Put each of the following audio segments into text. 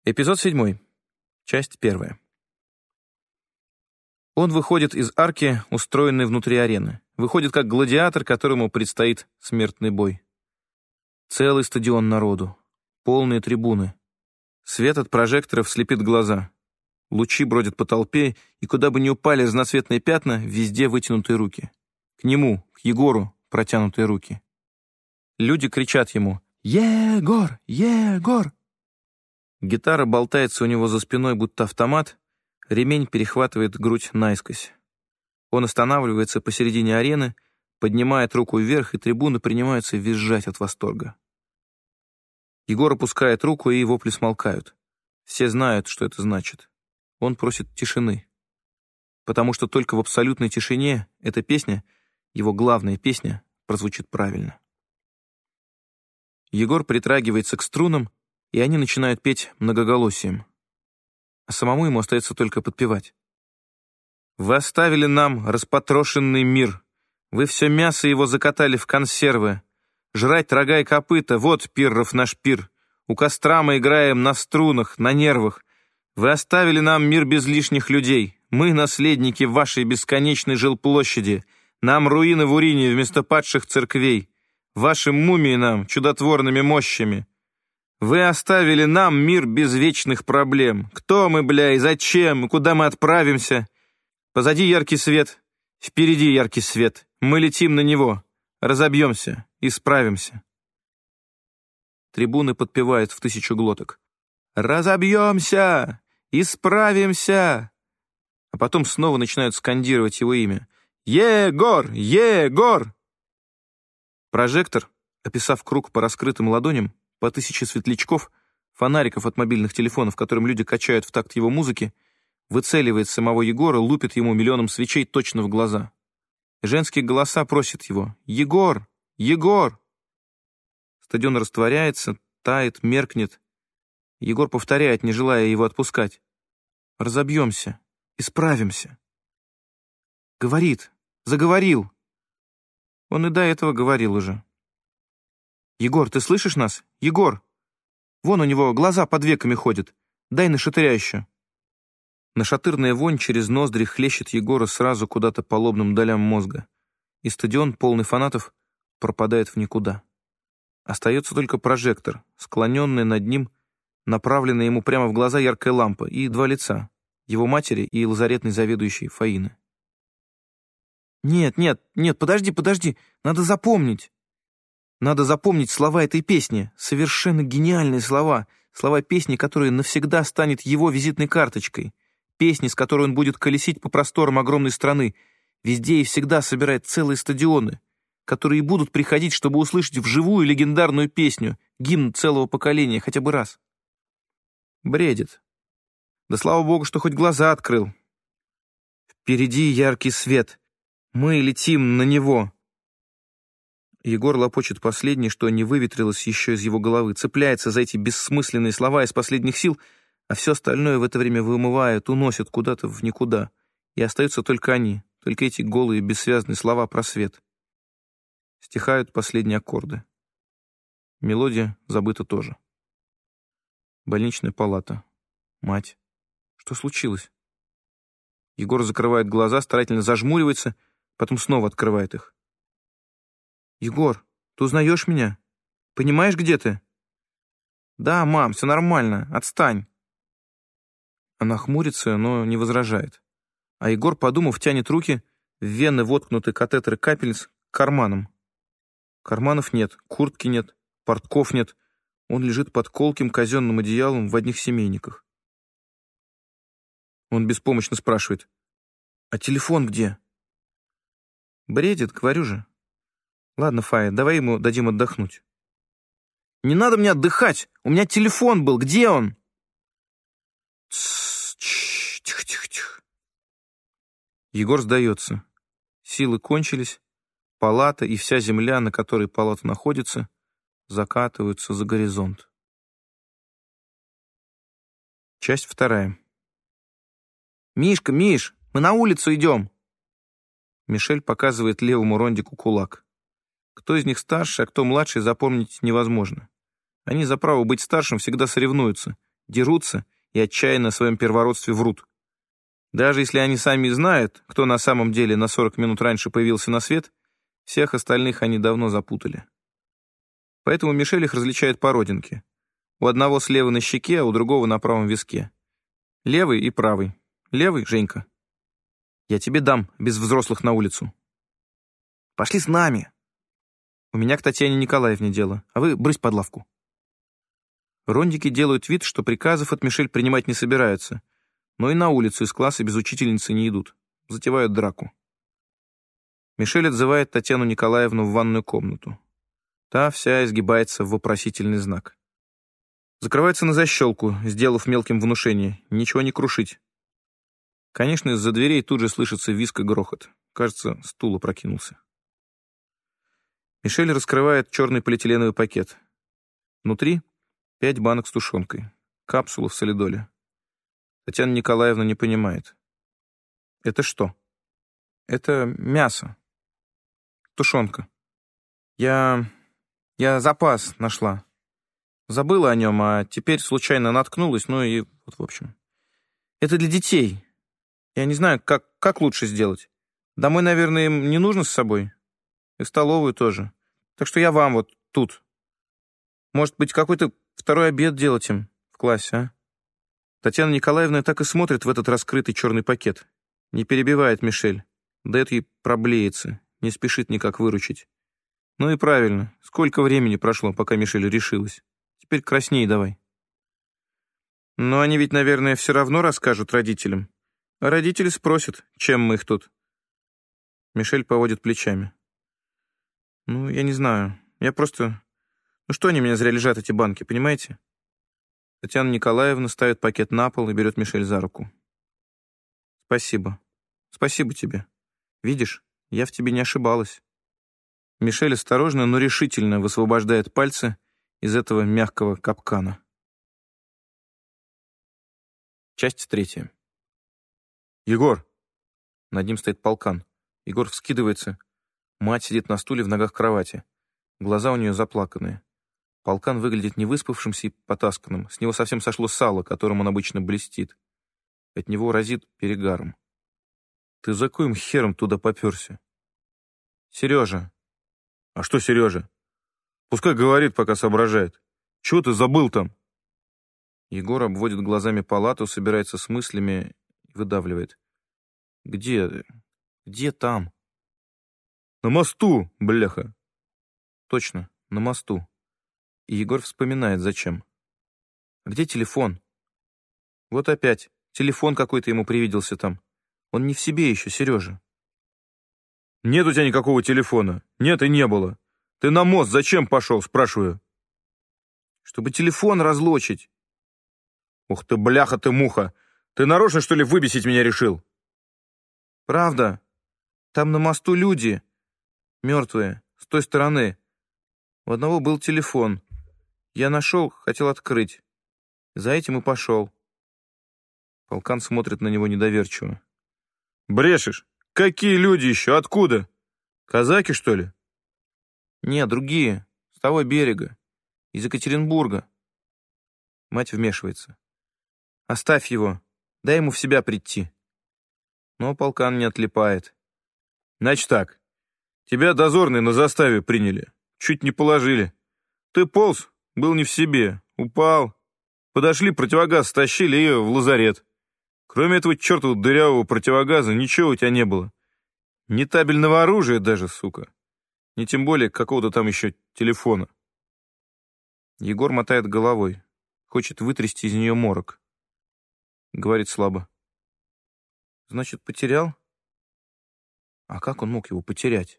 Эпизод 7. Часть 1. Он выходит из арки, устроенной внутри арены. Выходит как гладиатор, которому предстоит смертный бой. Целый стадион народу. Полные трибуны. Свет от прожекторов слепит глаза. Лучи бродят по толпе, и куда бы ни упали разноцветные пятна, везде вытянутые руки. К нему, к Егору, протянутые руки. Люди кричат ему «Егор! Егор!». Гитара болтается у него за спиной, будто автомат, ремень перехватывает грудь наискось. Он останавливается посередине арены, поднимает руку вверх, и трибуны принимаются визжать от восторга. Егор опускает руку, и вопли смолкают. Все знают, что это значит. Он просит тишины. Потому что только в абсолютной тишине эта песня, его главная песня, прозвучит правильно. Егор притрагивается к струнам, и они начинают петь многоголосием. А самому ему остается только подпевать. «Вы оставили нам распотрошенный мир. Вы все мясо его закатали в консервы. Жрать рога и копыта — вот пирров наш пир. У костра мы играем на струнах, на нервах. Вы оставили нам мир без лишних людей. Мы наследники вашей бесконечной жилплощади. Нам руины в Урине вместо падших церквей. Ваши мумии нам чудотворными мощами. Вы оставили нам мир без вечных проблем. Кто мы, бля, и зачем, и куда мы отправимся? Позади яркий свет, впереди яркий свет. Мы летим на него, разобьемся и справимся». Трибуны подпевают в 1000 глоток. «Разобьемся! Исправимся!» А потом снова начинают скандировать его имя. «Егор! Егор!» Прожектор, описав круг по раскрытым ладоням, по 1000 светлячков, фонариков от мобильных телефонов, которым люди качают в такт его музыки, выцеливает самого Егора, лупит ему миллионом свечей точно в глаза. Женские голоса просят его «Егор! Егор!». Стадион растворяется, тает, меркнет. Егор повторяет, не желая его отпускать. «Разобьемся, исправимся». Говорит, заговорил. Он и до этого говорил уже. «Егор, ты слышишь нас? Егор! Вон у него глаза под веками ходят. Дай нашатыря еще». Нашатырная вонь через ноздри хлещет Егора сразу куда-то по лобным долям мозга. И стадион, полный фанатов, пропадает в никуда. Остается только прожектор, склоненный над ним, направленная ему прямо в глаза яркая лампа, и 2 лица, его матери и лазаретной заведующей Фаины. «Нет, нет, нет, подожди, надо запомнить. Надо запомнить слова этой песни, совершенно гениальные слова, слова песни, которая навсегда станет его визитной карточкой, песни, с которой он будет колесить по просторам огромной страны, везде и всегда собирает целые стадионы, которые и будут приходить, чтобы услышать вживую легендарную песню, гимн целого поколения хотя бы раз». Бредит. Да слава богу, что хоть глаза открыл. Впереди яркий свет. Мы летим на него. Егор лопочет последнее, что не выветрилось еще из его головы, цепляется за эти бессмысленные слова из последних сил, а все остальное в это время вымывает, уносит куда-то в никуда. И остаются только они, только эти голые, бессвязные слова про свет. Стихают последние аккорды. Мелодия забыта тоже. Больничная палата. Мать. Что случилось? Егор закрывает глаза, старательно зажмуривается, потом снова открывает их. «Егор, ты узнаешь меня? Понимаешь, где ты?» «Да, мам, все нормально, отстань». Она хмурится, но не возражает. А Егор, подумав, тянет руки, в вены воткнуты катетеры капельниц, к карманам. Карманов нет, куртки нет, портков нет. Он лежит под колким казенным одеялом в одних семейниках. Он беспомощно спрашивает: «А телефон где?» Бредит, говорю же. Ладно, Фая, давай ему дадим отдохнуть. «Не надо мне отдыхать! У меня телефон был! Где он?» Тихо. Егор сдается. Силы кончились. Палата и вся земля, на которой палата находится, закатываются за горизонт. Часть 2. «Мишка, Миш, мы на улицу идем!» Мишель показывает левому Рондику кулак. Кто из них старше, а кто младший, запомнить невозможно. Они за право быть старшим всегда соревнуются. дерутся и отчаянно о своем первородстве врут. Даже если они сами знают, кто на самом деле на 40 минут раньше появился на свет, всех остальных они давно запутали. Поэтому Мишель их различает по родинке. У одного слева на щеке, а у другого на правом виске. Левый и правый. Левый — Женька. Я тебе дам, без взрослых на улицу. Пошли с нами. У меня к Татьяне Николаевне дело, а вы брысь под лавку. Рондики делают вид, что приказов от Мишель принимать не собираются, но и на улицу из класса без учительницы не идут. Затевают драку. Мишель отзывает Татьяну Николаевну в ванную комнату. Та вся изгибается в вопросительный знак. Закрывается на защелку, сделав мелким внушение. Ничего не крушить. Конечно, из-за дверей тут же слышится визг и грохот. Кажется, стул опрокинулся. Мишель раскрывает черный полиэтиленовый пакет. Внутри 5 банок с тушенкой. Капсулы в солидоле. Татьяна Николаевна не понимает. Это что? Это мясо. Тушенка. Я запас нашла. Забыла о нем, а теперь случайно наткнулась, ну и вот в общем. Это для детей. Я не знаю, как лучше сделать. Домой, наверное, им не нужно с собой. И в столовую тоже. Так что я вам вот тут. Может быть, какой-то второй обед делать им в классе, а? Татьяна Николаевна так и смотрит в этот раскрытый черный пакет. Не перебивает Мишель. Дает ей проблеяться. Не спешит никак выручить. Ну и правильно. Сколько времени прошло, пока Мишель решилась. Теперь красней давай. Но они ведь, наверное, все равно расскажут родителям. А родители спросят, чем мы их тут. Мишель поводит плечами. Ну, я не знаю. Я просто... Ну что они у меня зря лежат, эти банки, понимаете? Татьяна Николаевна ставит пакет на пол и берет Мишель за руку. Спасибо. Спасибо тебе. Видишь, я в тебе не ошибалась. Мишель осторожно, но решительно высвобождает пальцы из этого мягкого капкана. Часть 3. Егор! Над ним стоит полкан. Егор вскидывается. Мать сидит на стуле в ногах кровати. Глаза у нее заплаканные. Полкан выглядит невыспавшимся и потасканным. С него совсем сошло сало, которым он обычно блестит. От него разит перегаром. Ты за коим хером туда попёрся? Сережа. А что Сережа? Пускай говорит, пока соображает. Чего ты забыл там? Егор обводит глазами палату, собирается с мыслями и выдавливает. Где там? На мосту, бляха. Точно, на мосту. И Егор вспоминает, зачем. А где телефон? Вот опять. Телефон какой-то ему привиделся там. Он не в себе еще, Сережа. Нет у тебя никакого телефона. Нет и не было. Ты на мост зачем пошел, спрашиваю? Чтобы телефон разлочить. Ух ты, бляха ты, муха. Ты нарочно, что ли, выбесить меня решил? Правда. Там на мосту люди. Мертвые. С той стороны. У одного был телефон. Я нашел, хотел открыть. За этим и пошел. Полкан смотрит на него недоверчиво. Брешешь? Какие люди еще? Откуда? Казаки, что ли? Не, другие. С того берега. Из Екатеринбурга. Мать вмешивается. Оставь его. Дай ему в себя прийти. Но полкан не отлипает. Значит так. Тебя дозорные на заставе приняли. Чуть не положили. Ты полз, был не в себе. Упал. Подошли, противогаз стащили и в лазарет. Кроме этого чертового дырявого противогаза ничего у тебя не было. Ни табельного оружия даже, сука. Ни тем более какого-то там еще телефона. Егор мотает головой. Хочет вытрясти из нее морок. Говорит слабо. Значит, потерял? А как он мог его потерять?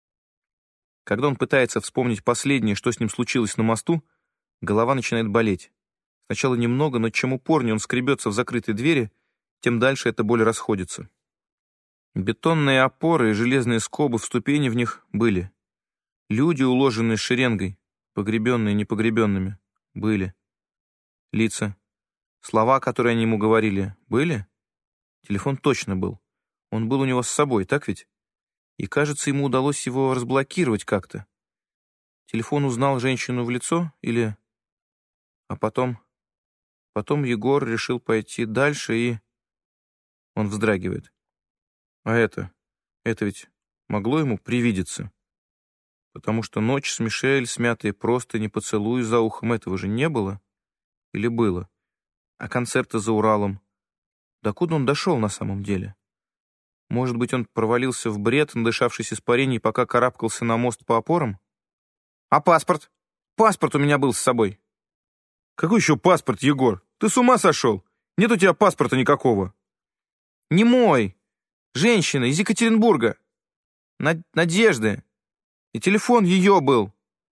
Когда он пытается вспомнить последнее, что с ним случилось на мосту, голова начинает болеть. Сначала немного, но чем упорнее он скребется в закрытой двери, тем дальше эта боль расходится. Бетонные опоры и железные скобы в ступени в них были. Люди, уложенные шеренгой, погребенные непогребенными, были. Лица. Слова, которые они ему говорили, были? Телефон точно был. Он был у него с собой, так ведь? И, кажется, ему удалось его разблокировать как-то. Телефон узнал женщину в лицо или... А потом... Потом Егор решил пойти дальше, и... Он вздрагивает. А это ведь могло ему привидеться? Потому что ночь с Мишель, смятые простыни, поцелуй за ухом, этого же не было? Или было? А концерты за Уралом? Докуда он дошел на самом деле? Может быть, он провалился в бред, надышавшись испарений, пока карабкался на мост по опорам? А паспорт? Паспорт у меня был с собой. Какой еще паспорт, Егор? Ты с ума сошел? Нет у тебя паспорта никакого. Не мой. Женщина из Екатеринбурга. Надежды. И телефон ее был.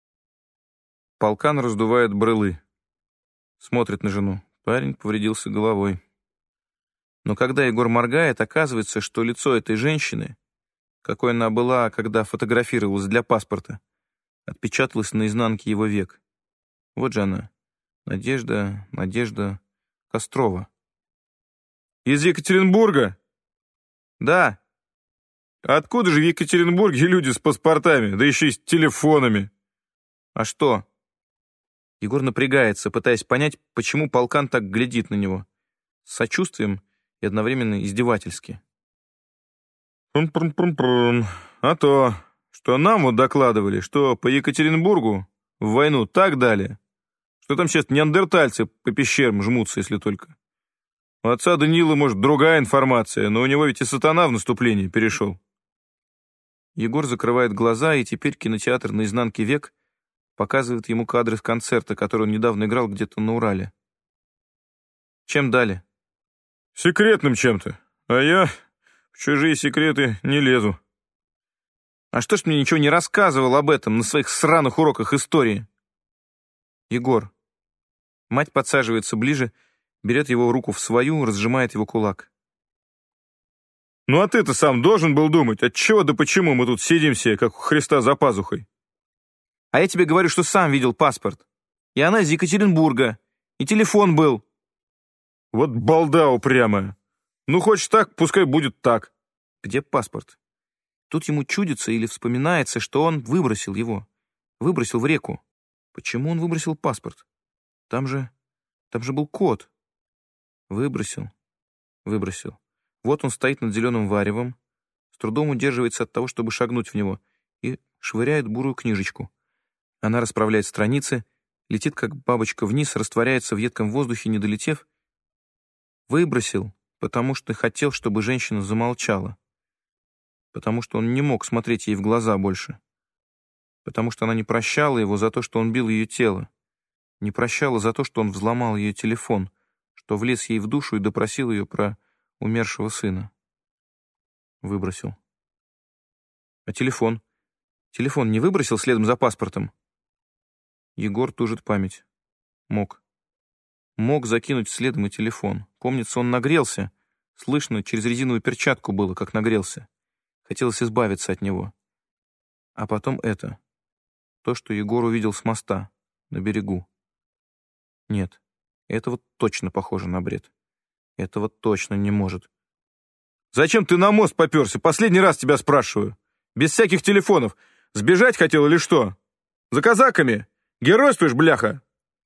Полкан раздувает брылы. Смотрит на жену. Парень повредился головой. Но когда Егор моргает, оказывается, что лицо этой женщины, какой она была, когда фотографировалась для паспорта, отпечаталось на изнанке его век. Вот же она. Надежда Кострова. Из Екатеринбурга? Да. А откуда же в Екатеринбурге люди с паспортами, да еще и с телефонами? А что? Егор напрягается, пытаясь понять, почему полкан так глядит на него. С сочувствием и одновременно издевательски. Прум-прум-прум-прум. А то, что нам вот докладывали, что по Екатеринбургу в войну так дали, что там сейчас неандертальцы по пещерам жмутся, если только. У отца Даниила, может, другая информация, но у него ведь и сатана в наступление перешел. Егор закрывает глаза, и теперь кинотеатр «Наизнанке век» показывает ему кадры с концерта, который он недавно играл где-то на Урале. Чем дали? Секретным чем-то. А я в чужие секреты не лезу. А что ж мне ничего не рассказывал об этом на своих сраных уроках истории? Егор. Мать подсаживается ближе, берет его руку в свою, разжимает его кулак. Ну а ты-то сам должен был думать, отчего да почему мы тут сидим все, как у Христа за пазухой? А я тебе говорю, что сам видел паспорт. И она из Екатеринбурга. И телефон был. Вот балда упрямая. Ну, хочешь так, пускай будет так. Где паспорт? Тут ему чудится или вспоминается, что он выбросил его. Выбросил в реку. Почему он выбросил паспорт? Там же был код. Выбросил. Вот он стоит над зеленым варевом, с трудом удерживается от того, чтобы шагнуть в него, и швыряет бурую книжечку. Она расправляет страницы, летит, как бабочка, вниз, растворяется в едком воздухе, не долетев. Выбросил, потому что хотел, чтобы женщина замолчала. Потому что он не мог смотреть ей в глаза больше. Потому что она не прощала его за то, что он бил ее тело. Не прощала за то, что он взломал ее телефон, что влез ей в душу и допросил ее про умершего сына. Выбросил. А телефон? Телефон не выбросил следом за паспортом? Егор тужит память. Мог закинуть следом и телефон. Помнится, он нагрелся. Слышно, через резиновую перчатку было, как нагрелся. Хотелось избавиться от него. А потом это. То, что Егор увидел с моста, на берегу. Нет, это вот точно похоже на бред. Этого точно не может. Зачем ты на мост попёрся? Последний раз тебя спрашиваю. Без всяких телефонов. Сбежать хотел или что? За казаками? Геройствуешь, бляха?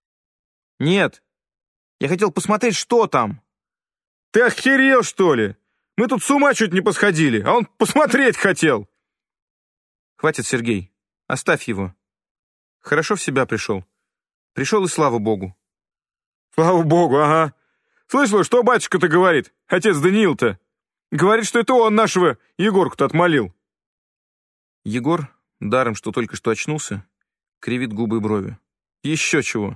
Нет. Я хотел посмотреть, что там. Ты охерел, что ли? Мы тут с ума чуть не посходили, а он посмотреть хотел. Хватит, Сергей. Оставь его. Хорошо в себя пришел. Пришел, и слава богу. Слава богу, ага. Слышала, что батюшка-то говорит? Отец Даниил-то. Говорит, что это он нашего Егорку-то отмолил. Егор, даром что только что очнулся, кривит губы и брови. Еще чего.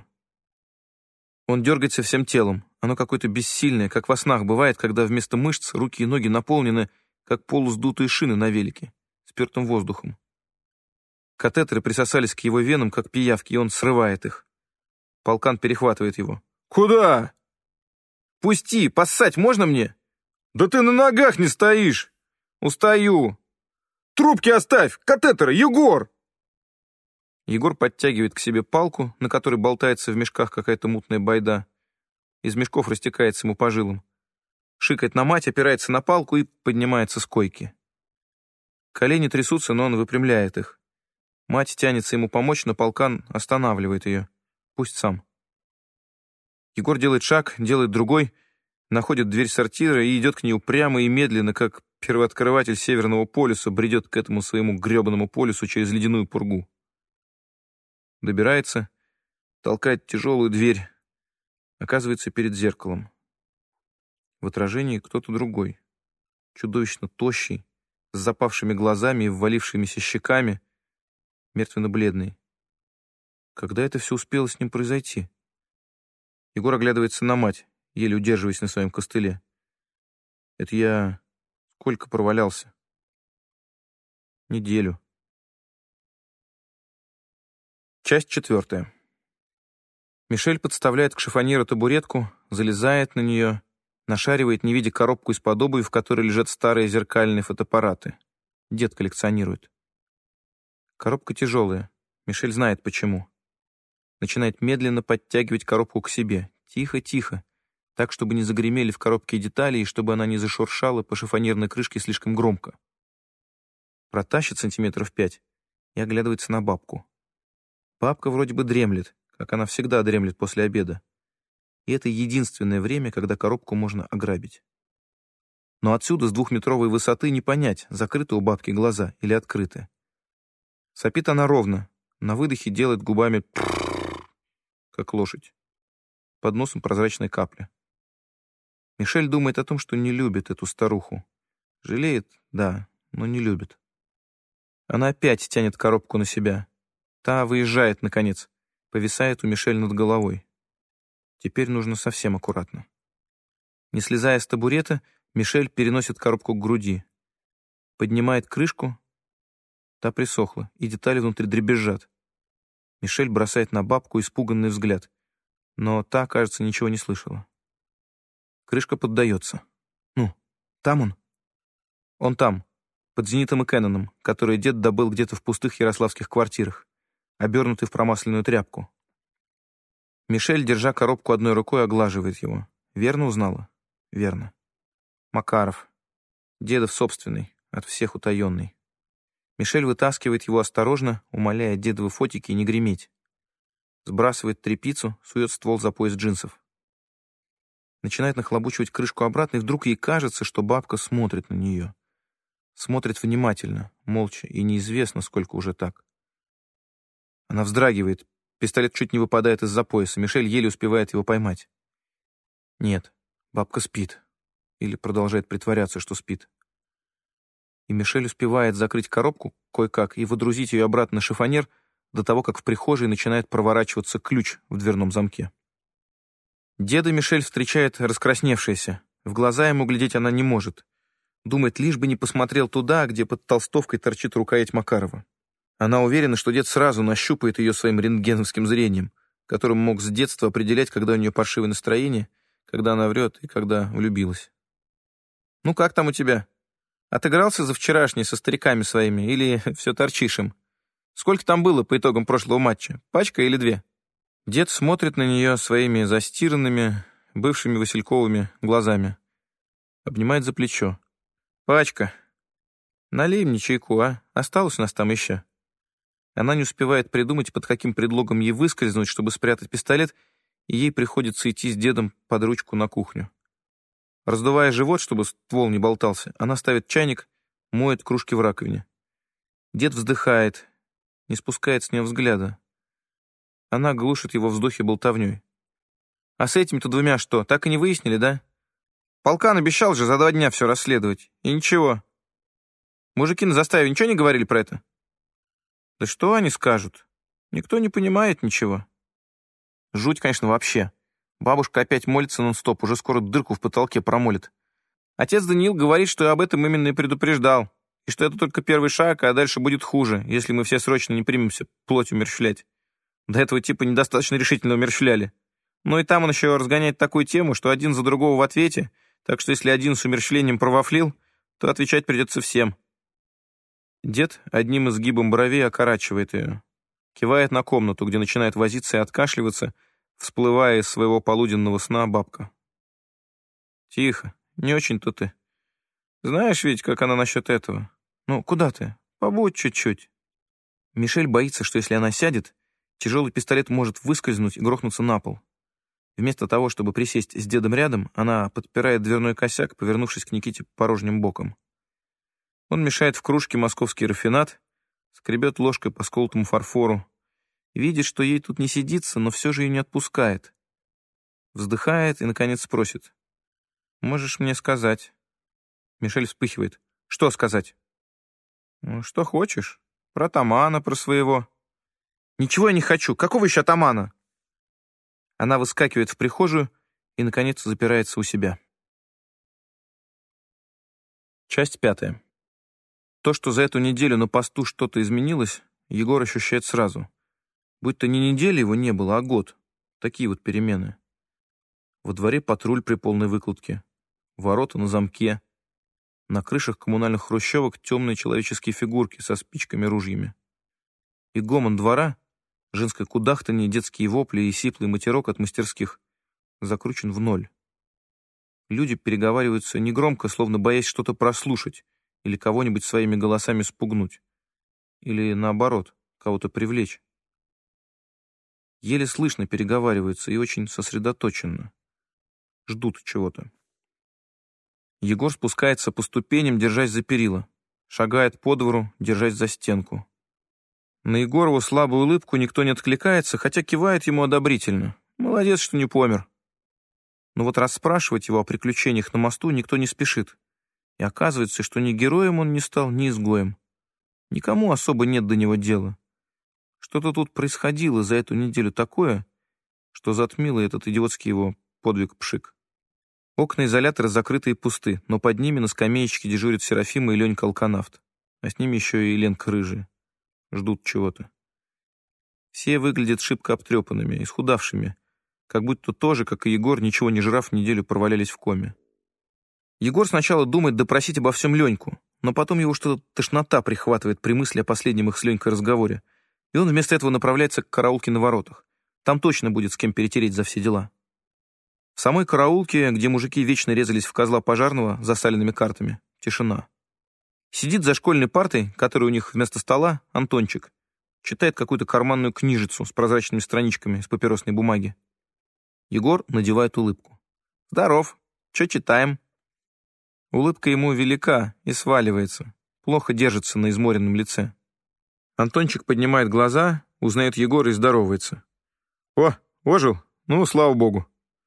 Он дергается всем телом. Оно какое-то бессильное, как во снах бывает, когда вместо мышц руки и ноги наполнены, как полусдутые шины на велике, спертым воздухом. Катетеры присосались к его венам, как пиявки, и он срывает их. Полкан перехватывает его. «Куда?» «Пусти, поссать можно мне?» «Да ты на ногах не стоишь!» «Устаю!» «Трубки оставь! Катетеры! Егор!» Егор подтягивает к себе палку, на которой болтается в мешках какая-то мутная байда. Из мешков растекается ему по жилам. Шикает на мать, опирается на палку и поднимается с койки. Колени трясутся, но он выпрямляет их. Мать тянется ему помочь, но полкан останавливает ее. Пусть сам. Егор делает шаг, делает другой, находит дверь сортира и идет к ней упрямо и медленно, как первооткрыватель Северного полюса бредет к этому своему гребаному полюсу через ледяную пургу. Добирается, толкает тяжелую дверь, оказывается перед зеркалом. В отражении кто-то другой, чудовищно тощий, с запавшими глазами и ввалившимися щеками, мертвенно-бледный. Когда это все успело с ним произойти? Егор оглядывается на мать, еле удерживаясь на своем костыле. Это я сколько провалялся? Неделю. Часть 4. Мишель подставляет к шифоньеру табуретку, залезает на нее, нашаривает, не видя, коробку из-под обуви, в которой лежат старые зеркальные фотоаппараты. Дед коллекционирует. Коробка тяжелая. Мишель знает, почему. Начинает медленно подтягивать коробку к себе. Тихо-тихо. Так, чтобы не загремели в коробке детали и чтобы она не зашуршала по шифоньерной крышке слишком громко. Протащит 5 сантиметров и оглядывается на бабку. Бабка вроде бы дремлет, как она всегда дремлет после обеда. И это единственное время, когда коробку можно ограбить. Но отсюда, с 2-метровой высоты, не понять, закрыты у бабки глаза или открыты. Сопит она ровно, на выдохе делает губами как лошадь. Под носом прозрачная капля. Мишель думает о том, что не любит эту старуху. Жалеет, да, но не любит. Она опять тянет коробку на себя. Та выезжает, наконец, повисает у Мишель над головой. Теперь нужно совсем аккуратно. Не слезая с табурета, Мишель переносит коробку к груди. Поднимает крышку. Та присохла, и детали внутри дребезжат. Мишель бросает на бабку испуганный взгляд, но та, кажется, ничего не слышала. Крышка поддается. Ну, там он? Он там, под «Зенитом» и «Кэноном», которые дед добыл где-то в пустых ярославских квартирах, обернутый в промасленную тряпку. Мишель, держа коробку одной рукой, оглаживает его. Верно узнала? Верно. Макаров. Дедов собственный, от всех утаенный. Мишель вытаскивает его осторожно, умоляя дедовы фотики не греметь. Сбрасывает тряпицу, сует ствол за пояс джинсов. Начинает нахлобучивать крышку обратно, и вдруг ей кажется, что бабка смотрит на нее. Смотрит внимательно, молча, и неизвестно, сколько уже так. Она вздрагивает, пистолет чуть не выпадает из-за пояса, Мишель еле успевает его поймать. Нет, бабка спит. Или продолжает притворяться, что спит. И Мишель успевает закрыть коробку кое-как и выдрузить ее обратно на шифоньер до того, как в прихожей начинает проворачиваться ключ в дверном замке. Деда Мишель встречает раскрасневшаяся. В глаза ему глядеть она не может. Думает, лишь бы не посмотрел туда, где под толстовкой торчит рукоять Макарова. Она уверена, что дед сразу нащупает ее своим рентгеновским зрением, которым мог с детства определять, когда у нее паршивое настроение, когда она врет и когда влюбилась. «Ну как там у тебя? Отыгрался за вчерашний со стариками своими или все торчишь им? Сколько там было по итогам прошлого матча? Пачка или 2?» Дед смотрит на нее своими застиранными, бывшими васильковыми глазами. Обнимает за плечо. «Пачка. Налей мне чайку, а? Осталось у нас там еще». Она не успевает придумать, под каким предлогом ей выскользнуть, чтобы спрятать пистолет, и ей приходится идти с дедом под ручку на кухню. Раздувая живот, чтобы ствол не болтался, она ставит чайник, моет кружки в раковине. Дед вздыхает, не спускает с нее взгляда. Она глушит его вздохи болтовней. «А с этими-то 2 что, так и не выяснили, да? Полкан обещал же за 2 дня все расследовать. И ничего. Мужики на заставе ничего не говорили про это?» «Да что они скажут? Никто не понимает ничего». Жуть, конечно, вообще. Бабушка опять молится нон-стоп, уже скоро дырку в потолке промолит. Отец Даниил говорит, что об этом именно и предупреждал, и что это только первый шаг, а дальше будет хуже, если мы все срочно не примемся плоть умерщвлять. До этого типа недостаточно решительно умерщвляли. Но и там он еще разгоняет такую тему, что один за другого в ответе, так что если один с умерщвлением провафлил, то отвечать придется всем. Дед одним изгибом бровей окорачивает ее. Кивает на комнату, где начинает возиться и откашливаться, всплывая из своего полуденного сна бабка. «Тихо, не очень-то ты. Знаешь ведь, как она насчет этого? Ну, куда ты? Побудь чуть-чуть». Мишель боится, что если она сядет, тяжелый пистолет может выскользнуть и грохнуться на пол. Вместо того, чтобы присесть с дедом рядом, она подпирает дверной косяк, повернувшись к Никите порожним боком. Он мешает в кружке московский рафинад, скребет ложкой по сколотому фарфору, видит, что ей тут не сидится, но все же ее не отпускает. Вздыхает и, наконец, спросит. «Можешь мне сказать?» Мишель вспыхивает. «Что сказать?» «Ну, что хочешь. Про атамана, про своего». «Ничего я не хочу. Какого еще атамана?» Она выскакивает в прихожую и, наконец, запирается у себя. Часть 5. То, что за эту неделю на посту что-то изменилось, Егор ощущает сразу. Будь то не неделя его не было, а год. Такие вот перемены. Во дворе патруль при полной выкладке. Ворота на замке. На крышах коммунальных хрущевок темные человеческие фигурки со спичками и ружьями. И гомон двора, женское кудахтанье, детские вопли и сиплый матерок от мастерских закручен в ноль. Люди переговариваются негромко, словно боясь что-то прослушать или кого-нибудь своими голосами спугнуть. Или, наоборот, кого-то привлечь. Еле слышно переговариваются и очень сосредоточенно. Ждут чего-то. Егор спускается по ступеням, держась за перила. Шагает по двору, держась за стенку. На Егорову слабую улыбку никто не откликается, хотя кивает ему одобрительно. Молодец, что не помер. Но вот расспрашивать его о приключениях на мосту никто не спешит. И оказывается, что ни героем он не стал, ни изгоем. Никому особо нет до него дела. Что-то тут происходило за эту неделю такое, что затмило этот идиотский его подвиг-пшик. Окна изолятора закрыты и пусты, но под ними на скамеечке дежурят Серафима и Ленька Алканавт, а с ними еще и Ленка Рыжая. Ждут чего-то. Все выглядят шибко обтрепанными, исхудавшими, как будто тоже, как и Егор, ничего не жрав, неделю провалялись в коме. Егор сначала думает допросить обо всем Леньку, но потом его что-то тошнота прихватывает при мысли о последнем их с Ленькой разговоре, и он вместо этого направляется к караулке на воротах. Там точно будет с кем перетереть за все дела. В самой караулке, где мужики вечно резались в козла пожарного засаленными картами, тишина. Сидит за школьной партой, которая у них вместо стола, Антончик. Читает какую-то карманную книжицу с прозрачными страничками из папиросной бумаги. Егор надевает улыбку. «Здоров. Че читаем?» Улыбка ему велика и сваливается. Плохо держится на изморенном лице. Антончик поднимает глаза, узнает Егора и здоровается. «О, ожил? Ну, слава богу».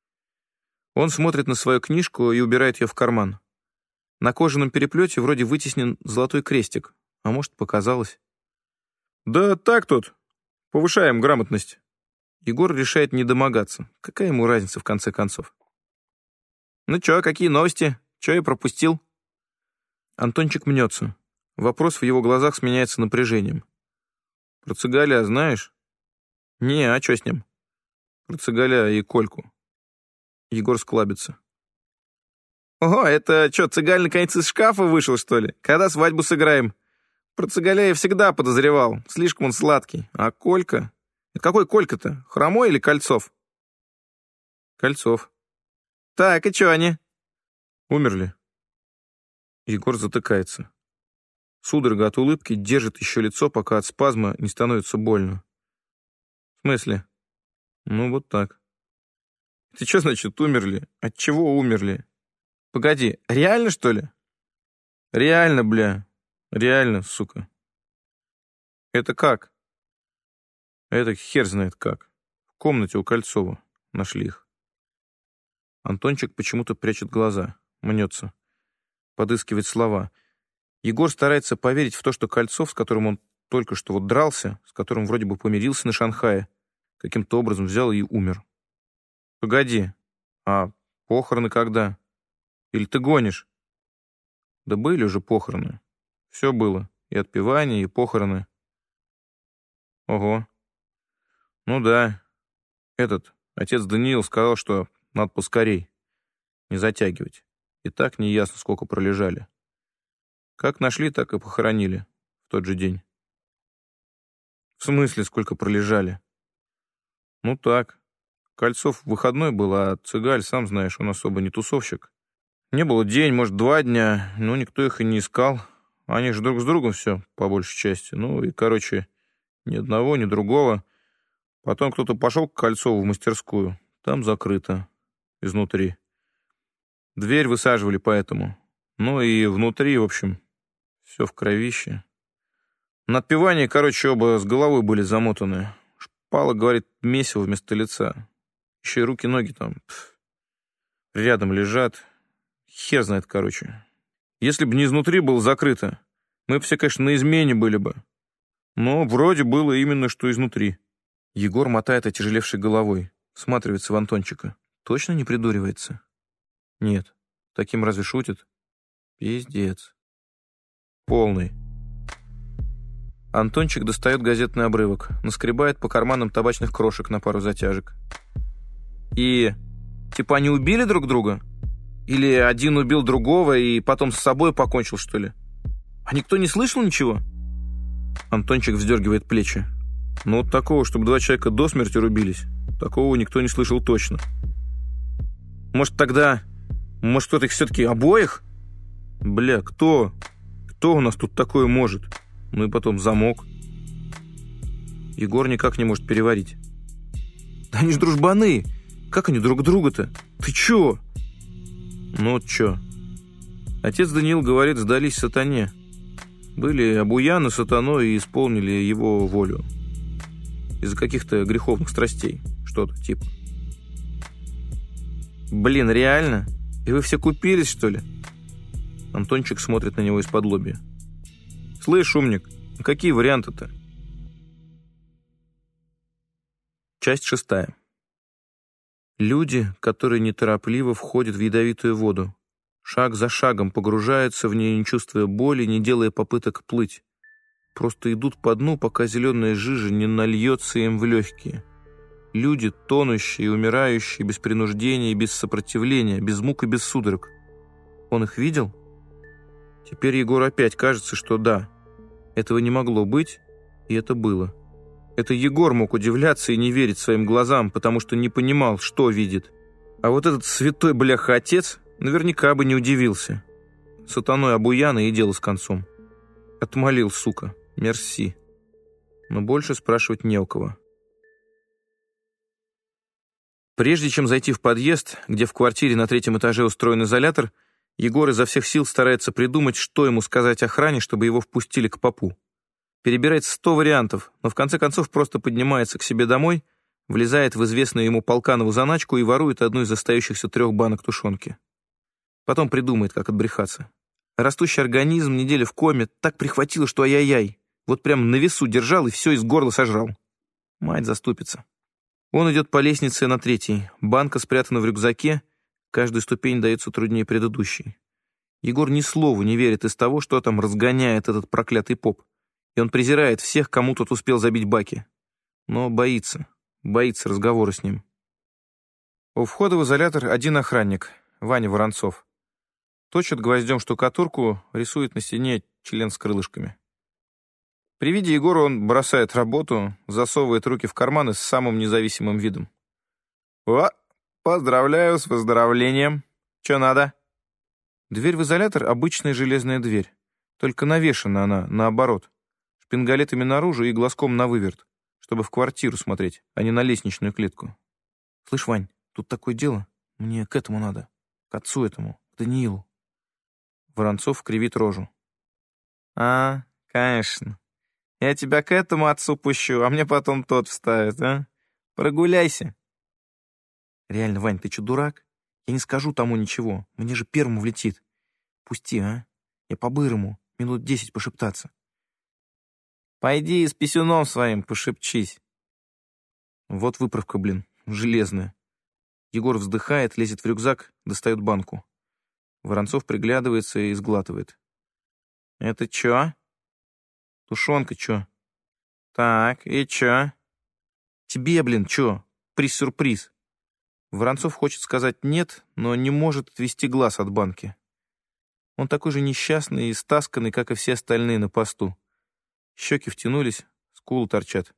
Он смотрит на свою книжку и убирает ее в карман. На кожаном переплете вроде вытеснен золотой крестик, а может, показалось. «Да так тут. Повышаем грамотность». Егор решает не домогаться. Какая ему разница, в конце концов? «Ну чё, какие новости? Чё я пропустил?» Антончик мнется. Вопрос в его глазах сменяется напряжением. «Про Цыгаля знаешь?» «Не, а чё с ним?» «Про Цыгаля и Кольку». Егор склабится. «Ого, это что, Цыгаль наконец из шкафа вышел, что ли? Когда свадьбу сыграем?» «Про Цыгаля я всегда подозревал. Слишком он сладкий. А Колька? Это какой Колька-то? Хромой или Кольцов?» «Кольцов». «Так, и чё они?» «Умерли». Егор затыкается. Судорога от улыбки держит еще лицо, пока от спазма не становится больно. «В смысле?» «Ну, вот так». «Ты что значит умерли? От чего умерли?» «Погоди, реально, что ли?» «Реально, бля. Реально, сука». «Это как?» «Это хер знает как. В комнате у Кольцова. Нашли их». Антончик почему-то прячет глаза, мнется, подыскивает слова. Егор старается поверить в то, что Кольцов, с которым он только что вот дрался, с которым вроде бы помирился на Шанхае, каким-то образом взял и умер. «Погоди, а похороны когда? Или ты гонишь?» «Да были уже похороны. Все было. И отпевание, и похороны». «Ого. Ну да. Отец Даниил сказал, что надо поскорей. Не затягивать. И так неясно, сколько пролежали. Как нашли, так и похоронили в тот же день». «В смысле, сколько пролежали?» «Ну так. Кольцов выходной был, а Цыгаль, сам знаешь, он особо не тусовщик. Не было день, может, 2 дня, но никто их и не искал. Они же друг с другом все, по большей части. Ну и, короче, ни одного, ни другого. Потом кто-то пошел к Кольцову в мастерскую, Там закрыто. Изнутри. Дверь высаживали поэтому. Ну и внутри, в общем, все в кровище. На отпевании, короче, оба с головой были замотаны. Шпала, говорит, месиво вместо лица. Еще и руки-ноги там рядом лежат. Хер знает, короче. Если бы не изнутри было закрыто, мы бы все, конечно, на измене были бы. Но вроде было именно что изнутри. Егор мотает отяжелевшей головой, всматривается в Антончика. Точно не придуривается? Нет. Таким разве шутит? Пиздец. Полный. Антончик достает газетный обрывок, наскребает по карманам табачных крошек на пару затяжек. И... типа они убили друг друга? Или один убил другого и потом с собой покончил, что ли? А никто не слышал ничего? Антончик вздергивает плечи. Ну, вот такого, чтобы два человека до смерти рубились, такого никто не слышал точно. Может, тогда... может, кто-то их все-таки обоих? Бля, кто? Кто у нас тут такое может? Ну и потом замок. Егор никак не может переварить. Да они ж дружбаны. Как они друг друга-то? Ты чё? Ну вот чё? Отец Даниил говорит, сдались сатане. Были обуяны сатаной и исполнили его волю. Из-за каких-то греховных страстей. Что-то типа. Блин, реально? И вы все купились, что ли? Антончик смотрит на него из-подлобья. Слышь, умник, а какие варианты-то? Часть 6. Люди, которые неторопливо входят в ядовитую воду, шаг за шагом погружаются в нее, не чувствуя боли, не делая попыток плыть. Просто идут по дну, пока зеленая жижа не нальется им в легкие. Люди, тонущие и умирающие, без принуждения и без сопротивления, без мук и без судорог. Он их видел? Теперь Егору опять кажется, что да, этого не могло быть, и это было. Это Егор мог удивляться и не верить своим глазам, потому что не понимал, что видит. А вот этот святой бляха-отец наверняка бы не удивился. Сатаной обуяна и дело с концом. Отмолил, сука, мерси. Но больше спрашивать не у кого. Прежде чем зайти в подъезд, где в квартире на 3-м этаже устроен изолятор, Егор изо всех сил старается придумать, что ему сказать охране, чтобы его впустили к попу. Перебирает 100 вариантов, но в конце концов просто поднимается к себе домой, влезает в известную ему Полканову заначку и ворует одну из остающихся 3 банок тушенки. Потом придумает, как отбрехаться. Растущий организм, неделя в коме, так прихватило, что ай-яй-яй. Вот прям на весу держал и все из горла сожрал. Мать заступится. Он идет по лестнице на 3-й. Банка спрятана в рюкзаке. Каждая ступень дается труднее предыдущей. Егор ни слову не верит из того, что там разгоняет этот проклятый поп. И он презирает всех, кому тут успел забить баки. Но боится разговора с ним. У входа в изолятор один охранник, Ваня Воронцов. Точит гвоздем штукатурку, рисует на стене член с крылышками. При виде Егора он бросает работу, засовывает руки в карманы с самым независимым видом. «О, поздравляю с выздоровлением. Че надо?» Дверь в изолятор — обычная железная дверь, только навешана она наоборот, шпингалетами наружу и глазком на выверт, чтобы в квартиру смотреть, а не на лестничную клетку. «Слышь, Вань, тут такое дело. Мне к этому надо. К отцу этому, к Даниилу». Воронцов кривит рожу. «А, конечно. Я тебя к этому отцу пущу, а мне потом тот вставит, а? Прогуляйся». «Реально, Вань, ты что, дурак? Я не скажу тому ничего. Мне же первому влетит. Пусти, а? Я по-бырому, минут 10 пошептаться». «Пойди с писюном своим пошепчись». Вот выправка, блин, железная. Егор вздыхает, лезет в рюкзак, достает банку. Воронцов приглядывается и сглатывает. «Это чё?» «Тушенка чё?» «Так, и чё?» «Тебе, блин, чё? Приз-сюрприз». Воронцов хочет сказать «нет», но не может отвести глаз от банки. Он такой же несчастный и стасканный, как и все остальные на посту. Щеки втянулись, скулы торчат.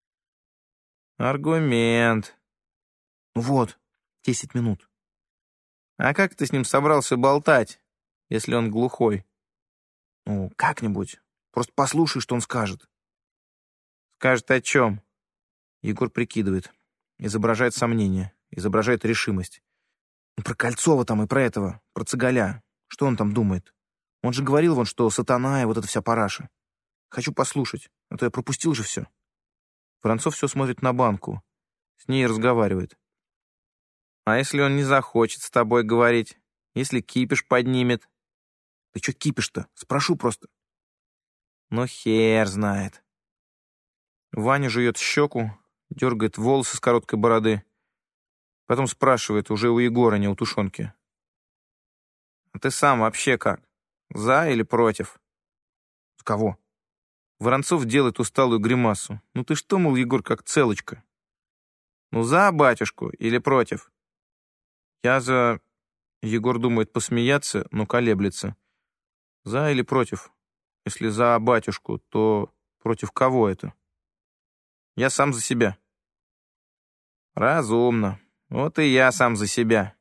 «Аргумент». «Ну вот, 10 минут». «А как ты с ним собрался болтать, если он глухой?» «Ну, как-нибудь. Просто послушай, что он скажет». «Скажет о чем?» Егор прикидывает, изображает сомнение. изображает решимость. Про Кольцова там и про этого, про Цыгаля. Что он там думает? Он же говорил вон, что сатана и вот эта вся параша. Хочу послушать, а то я пропустил же все. Воронцов все смотрит на банку. С ней разговаривает. А если он не захочет с тобой говорить? Если кипиш поднимет? Ты что кипиш-то? Спрошу просто. Ну, хер знает. Ваня жует щеку, дергает волосы с короткой бороды. Потом спрашивает уже у Егора, не у Тушенки. А ты сам вообще как? За или против? Кого? Воронцов делает усталую гримасу. Ну ты что, мол, Егор, как целочка? Ну за батюшку или против? Я за... Егор думает посмеяться, но колеблется. За или против? Если за батюшку, то против кого это? Я сам за себя. Разумно. Вот и я сам за себя.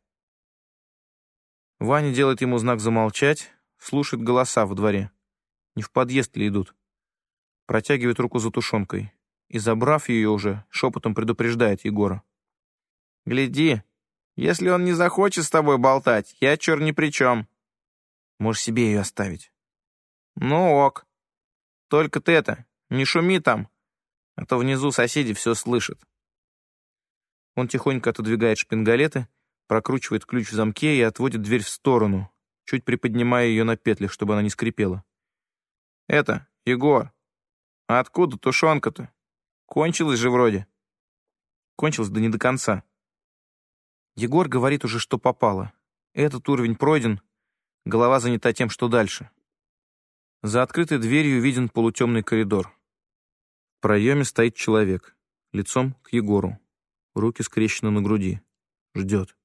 Ваня делает ему знак замолчать, слушает голоса во дворе. Не в подъезд ли идут? Протягивает руку за тушенкой и, забрав ее уже, шепотом предупреждает Егора. «Гляди, если он не захочет с тобой болтать, я чёр ни при чем. Можешь себе ее оставить». «Ну ок. Только ты это, не шуми там, а то внизу соседи все слышат». Он тихонько отодвигает шпингалеты, прокручивает ключ в замке и отводит дверь в сторону, чуть приподнимая ее на петлях, чтобы она не скрипела. «Это, Егор, а откуда тушенка-то? Кончилась же вроде». Кончилась, да не до конца. Егор говорит уже, что попало. Этот уровень пройден, голова занята тем, что дальше. За открытой дверью виден полутемный коридор. В проеме стоит человек, лицом к Егору, руки скрещены на груди. Ждет.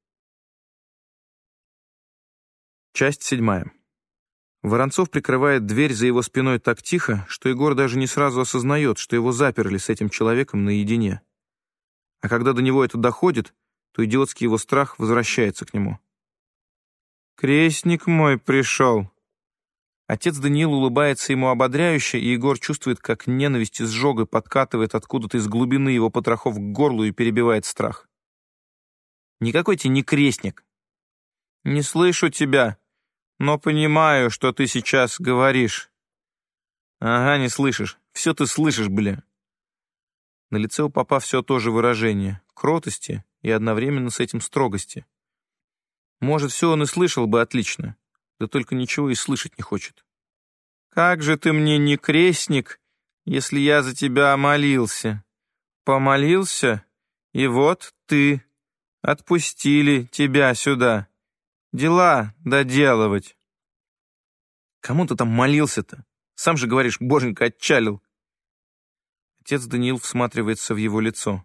Часть 7. Воронцов прикрывает дверь за его спиной так тихо, что Егор даже не сразу осознает, что его заперли с этим человеком наедине. А когда до него это доходит, то идиотский его страх возвращается к нему. «Крестник мой пришел!» Отец Даниил улыбается ему ободряюще, и Егор чувствует, как ненависть изжогой подкатывает откуда-то из глубины его потрохов к горлу и перебивает страх. «Никакой тебе не крестник!» «Не слышу тебя, но понимаю, что ты сейчас говоришь». «Ага, не слышишь. Все ты слышишь, бля». На лице у папа все то же выражение — кротости и одновременно с этим строгости. Может, все он и слышал бы отлично, да только ничего и слышать не хочет. «Как же ты мне не крестник, если я за тебя молился? Помолился, и вот ты. Отпустили тебя сюда. Дела доделывать». «Кому ты там молился-то? Сам же говоришь, боженька отчалил». Отец Даниил всматривается в его лицо.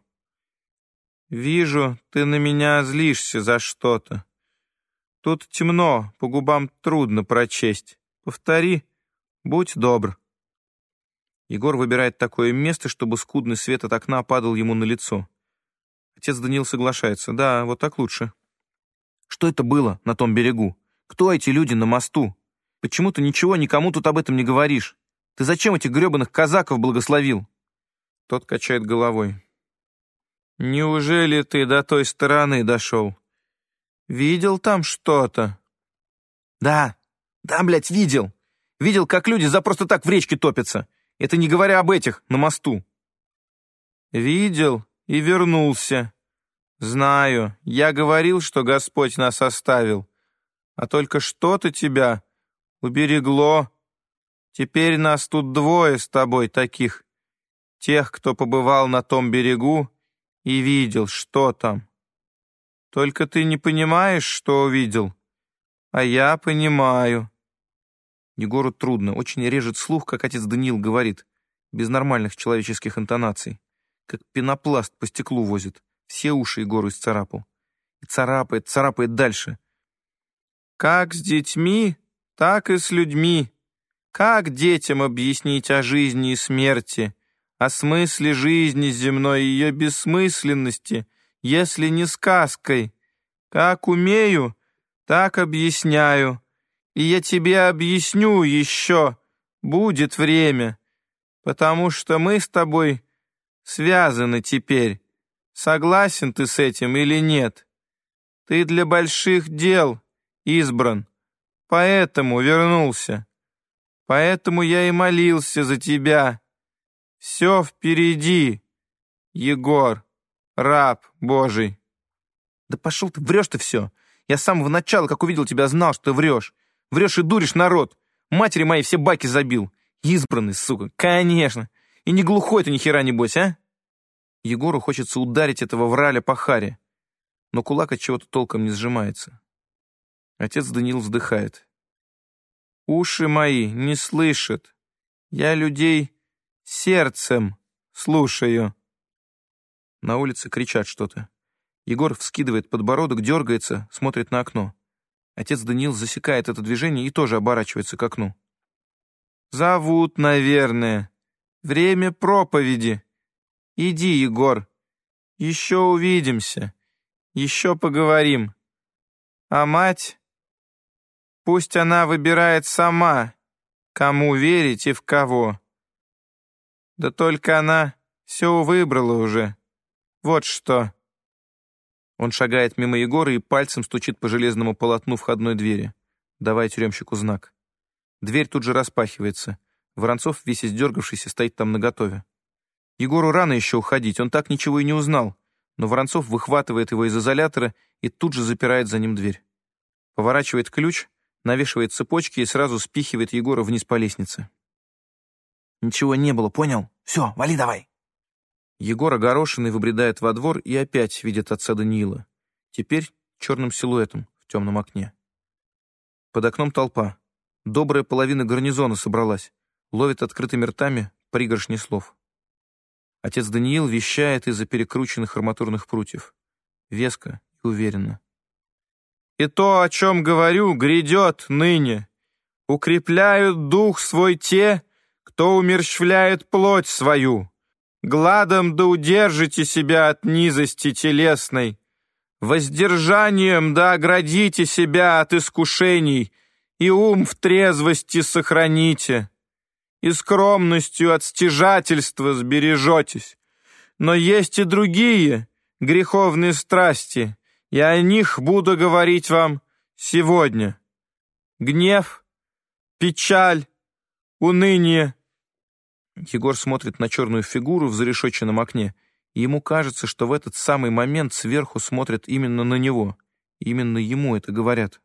«Вижу, ты на меня злишься за что-то. Тут темно, по губам трудно прочесть. Повтори, будь добр». Егор выбирает такое место, чтобы скудный свет от окна падал ему на лицо. Отец Даниил соглашается. «Да, вот так лучше». «Что это было на том берегу? Кто эти люди на мосту? Почему ты ничего никому тут об этом не говоришь? Ты зачем этих гребаных казаков благословил?» Тот качает головой. «Неужели ты до той стороны дошел? Видел там что-то?» «Да, блядь, видел. Видел, как люди за просто так в речке топятся. Это не говоря об этих, на мосту». «Видел и вернулся. Знаю, я говорил, что Господь нас оставил. А только что-то тебя уберегло. Теперь нас тут двое с тобой таких. Тех, кто побывал на том берегу и видел, что там. Только ты не понимаешь, что увидел, а я понимаю». Егору трудно, очень режет слух, как отец Даниил говорит, без нормальных человеческих интонаций, как пенопласт по стеклу возит. Все уши Егору исцарапал. И царапает дальше. «Как с детьми, так и с людьми. Как детям объяснить о жизни и смерти, о смысле жизни земной и ее бессмысленности, если не сказкой? Как умею, так объясняю. И я тебе объясню еще, будет время, потому что мы с тобой связаны теперь, Согласен ты с этим или нет? Ты для больших дел избран, поэтому вернулся. Поэтому я и молился за тебя. Все впереди, Егор, раб Божий». «Да пошел ты, врешь ты все. Я с самого начала, как увидел тебя, знал, что ты врешь. Врешь и дуришь народ. Матери моей все баки забил. Избранный, сука, конечно. И не глухой ты ни хера небось, а?» Егору хочется ударить этого враля по харе, но кулак от чего-то толком не сжимается. Отец Даниил вздыхает. «Уши мои не слышат. Я людей сердцем слушаю». На улице кричат что-то. Егор вскидывает подбородок, дергается, смотрит на окно. Отец Даниил засекает это движение и тоже оборачивается к окну. «Зовут, наверное. Время проповеди. Иди, Егор. Еще увидимся. Еще поговорим. А мать? Пусть она выбирает сама, кому верить и в кого. Да только она все выбрала уже. Вот что». Он шагает мимо Егора и пальцем стучит по железному полотну входной двери, давая тюремщику знак. Дверь тут же распахивается. Воронцов, весь издергавшийся, стоит там наготове. Егору рано еще уходить, он так ничего и не узнал, но Воронцов выхватывает его из изолятора и тут же запирает за ним дверь. Поворачивает ключ, навешивает цепочки и сразу спихивает Егора вниз по лестнице. «Ничего не было, понял? Все, вали давай!» Егор огорошенный выбредает во двор и опять видит отца Даниила. Теперь черным силуэтом в темном окне. Под окном толпа. Добрая половина гарнизона собралась. Ловит открытыми ртами пригоршни слов. Отец Даниил вещает из-за перекрученных арматурных прутьев. Веско и уверенно. «И то, о чем говорю, грядет ныне. Укрепляют дух свой те, кто умерщвляет плоть свою. Гладом да удержите себя от низости телесной. Воздержанием да оградите себя от искушений, и ум в трезвости сохраните. И скромностью от стяжательства сбережетесь. Но есть и другие греховные страсти, и о них буду говорить вам сегодня. Гнев, печаль, уныние». Егор смотрит на черную фигуру в зарешетченном окне, и ему кажется, что в этот самый момент сверху смотрят именно на него. Именно ему это говорят.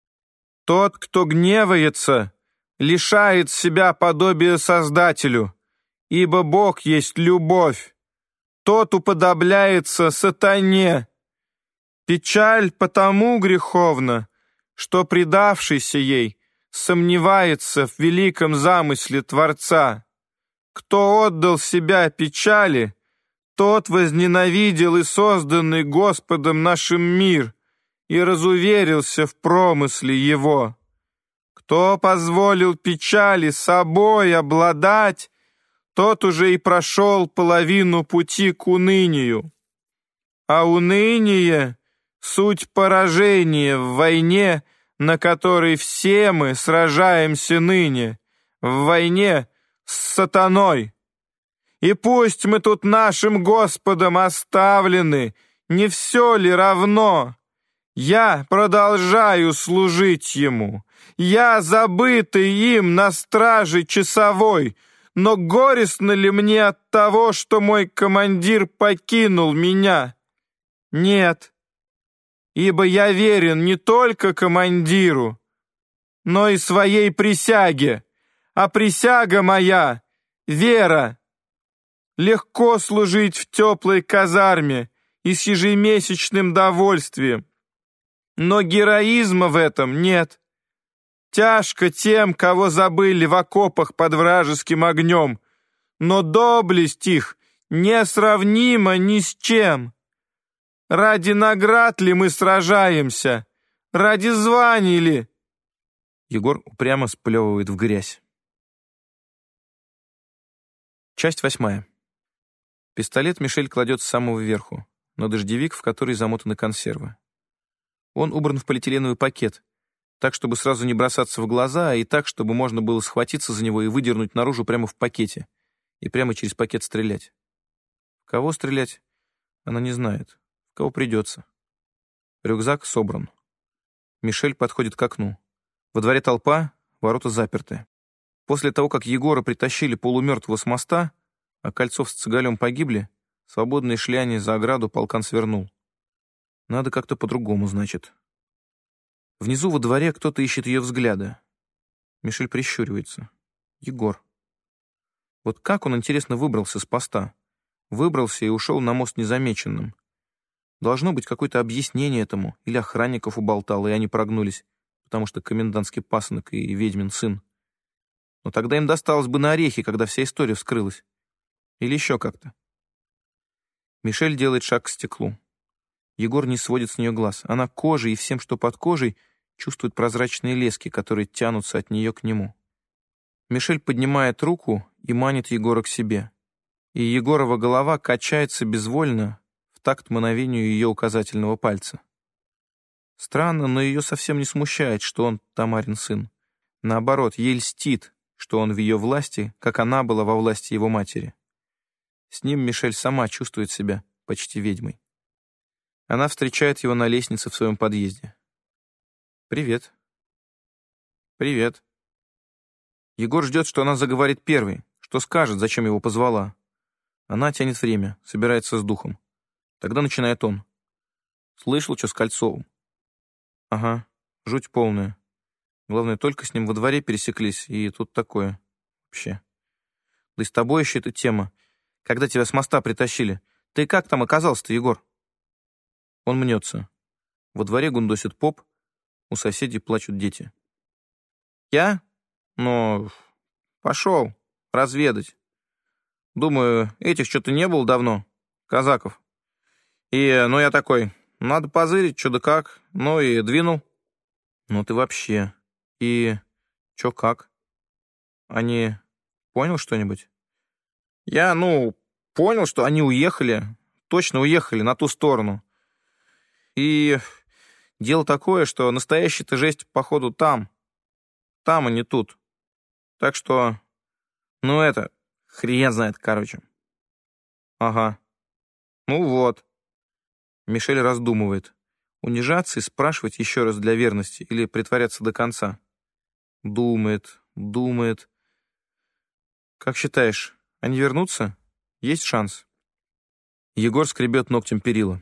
«Тот, кто гневается, лишает себя подобия Создателю, ибо Бог есть любовь. Тот уподобляется сатане. Печаль потому греховна, что предавшийся ей сомневается в великом замысле Творца. Кто отдал себя печали, тот возненавидел и созданный Господом нашим мир и разуверился в промысле его. Кто позволил печали собой обладать, тот уже и прошел половину пути к унынию. А уныние — суть поражения в войне, на которой все мы сражаемся ныне, в войне с сатаной. И пусть мы тут нашим Господом оставлены, не все ли равно? Я продолжаю служить Ему. Я забытый им на страже часовой, но горестно ли мне от того, что мой командир покинул меня? Нет, ибо я верен не только командиру, но и своей присяге, а присяга моя — вера. Легко служить в теплой казарме и с ежемесячным довольствием, но героизма в этом нет. Тяжко тем, кого забыли в окопах под вражеским огнем, но доблесть их несравнима ни с чем. Ради наград ли мы сражаемся? Ради званий ли?» Егор упрямо сплевывает в грязь. Часть 8. Пистолет Мишель кладет с самого верху, на дождевик, в который замотаны консервы. Он убран в полиэтиленовый пакет, так, чтобы сразу не бросаться в глаза, и так, чтобы можно было схватиться за него и выдернуть наружу прямо в пакете, и прямо через пакет стрелять. В кого стрелять? Она не знает, в кого придется. Рюкзак собран. Мишель подходит к окну. Во дворе толпа, ворота заперты. После того, как Егора притащили полумертвого с моста, а Кольцов с Цыгалем погибли, свободные шли они за ограду, полкан свернул. Надо как-то по-другому, значит. Внизу во дворе кто-то ищет ее взгляда. Мишель прищуривается. Егор. Вот как он, интересно, выбрался с поста? Выбрался и ушел на мост незамеченным. Должно быть какое-то объяснение этому, или охранников уболтал, и они прогнулись, потому что комендантский пасынок и ведьмин сын. Но тогда им досталось бы на орехи, когда вся история вскрылась. Или еще как-то. Мишель делает шаг к стеклу. Егор не сводит с нее глаз. Она кожей и всем, что под кожей, чувствует прозрачные лески, которые тянутся от нее к нему. Мишель поднимает руку и манит Егора к себе. И Егорова голова качается безвольно в такт мановению ее указательного пальца. Странно, но ее совсем не смущает, что он Тамарин сын. Наоборот, ей льстит, что он в ее власти, как она была во власти его матери. С ним Мишель сама чувствует себя почти ведьмой. Она встречает его на лестнице в своем подъезде. «Привет». «Привет». Егор ждет, что она заговорит первой, что скажет, зачем его позвала. Она тянет время, собирается с духом. Тогда начинает он. «Слышал, что с Кольцовым?» «Ага, жуть полная. Главное, только с ним во дворе пересеклись, и тут такое. Вообще. Да и с тобой еще эта тема. Когда тебя с моста притащили. Ты как там оказался-то, Егор?» Он мнется. Во дворе гундосит поп, у соседей плачут дети. «Я? Ну, пошел разведать. Думаю, этих что-то не было давно, казаков. И, ну, я такой, надо позырить, что да как, ну и двинул». «Ну ты вообще. И чё как? Они понял что-нибудь?» «Я, ну, понял, что они уехали, точно уехали на ту сторону. И дело такое, что настоящая-то жесть, походу, там, а не тут. Так что, ну это, хрен знает, короче». «Ага. Ну вот». Мишель раздумывает. Унижаться и спрашивать еще раз для верности или притворяться до конца. Думает. «Как считаешь, они вернутся? Есть шанс?» Егор скребет ногтем перила.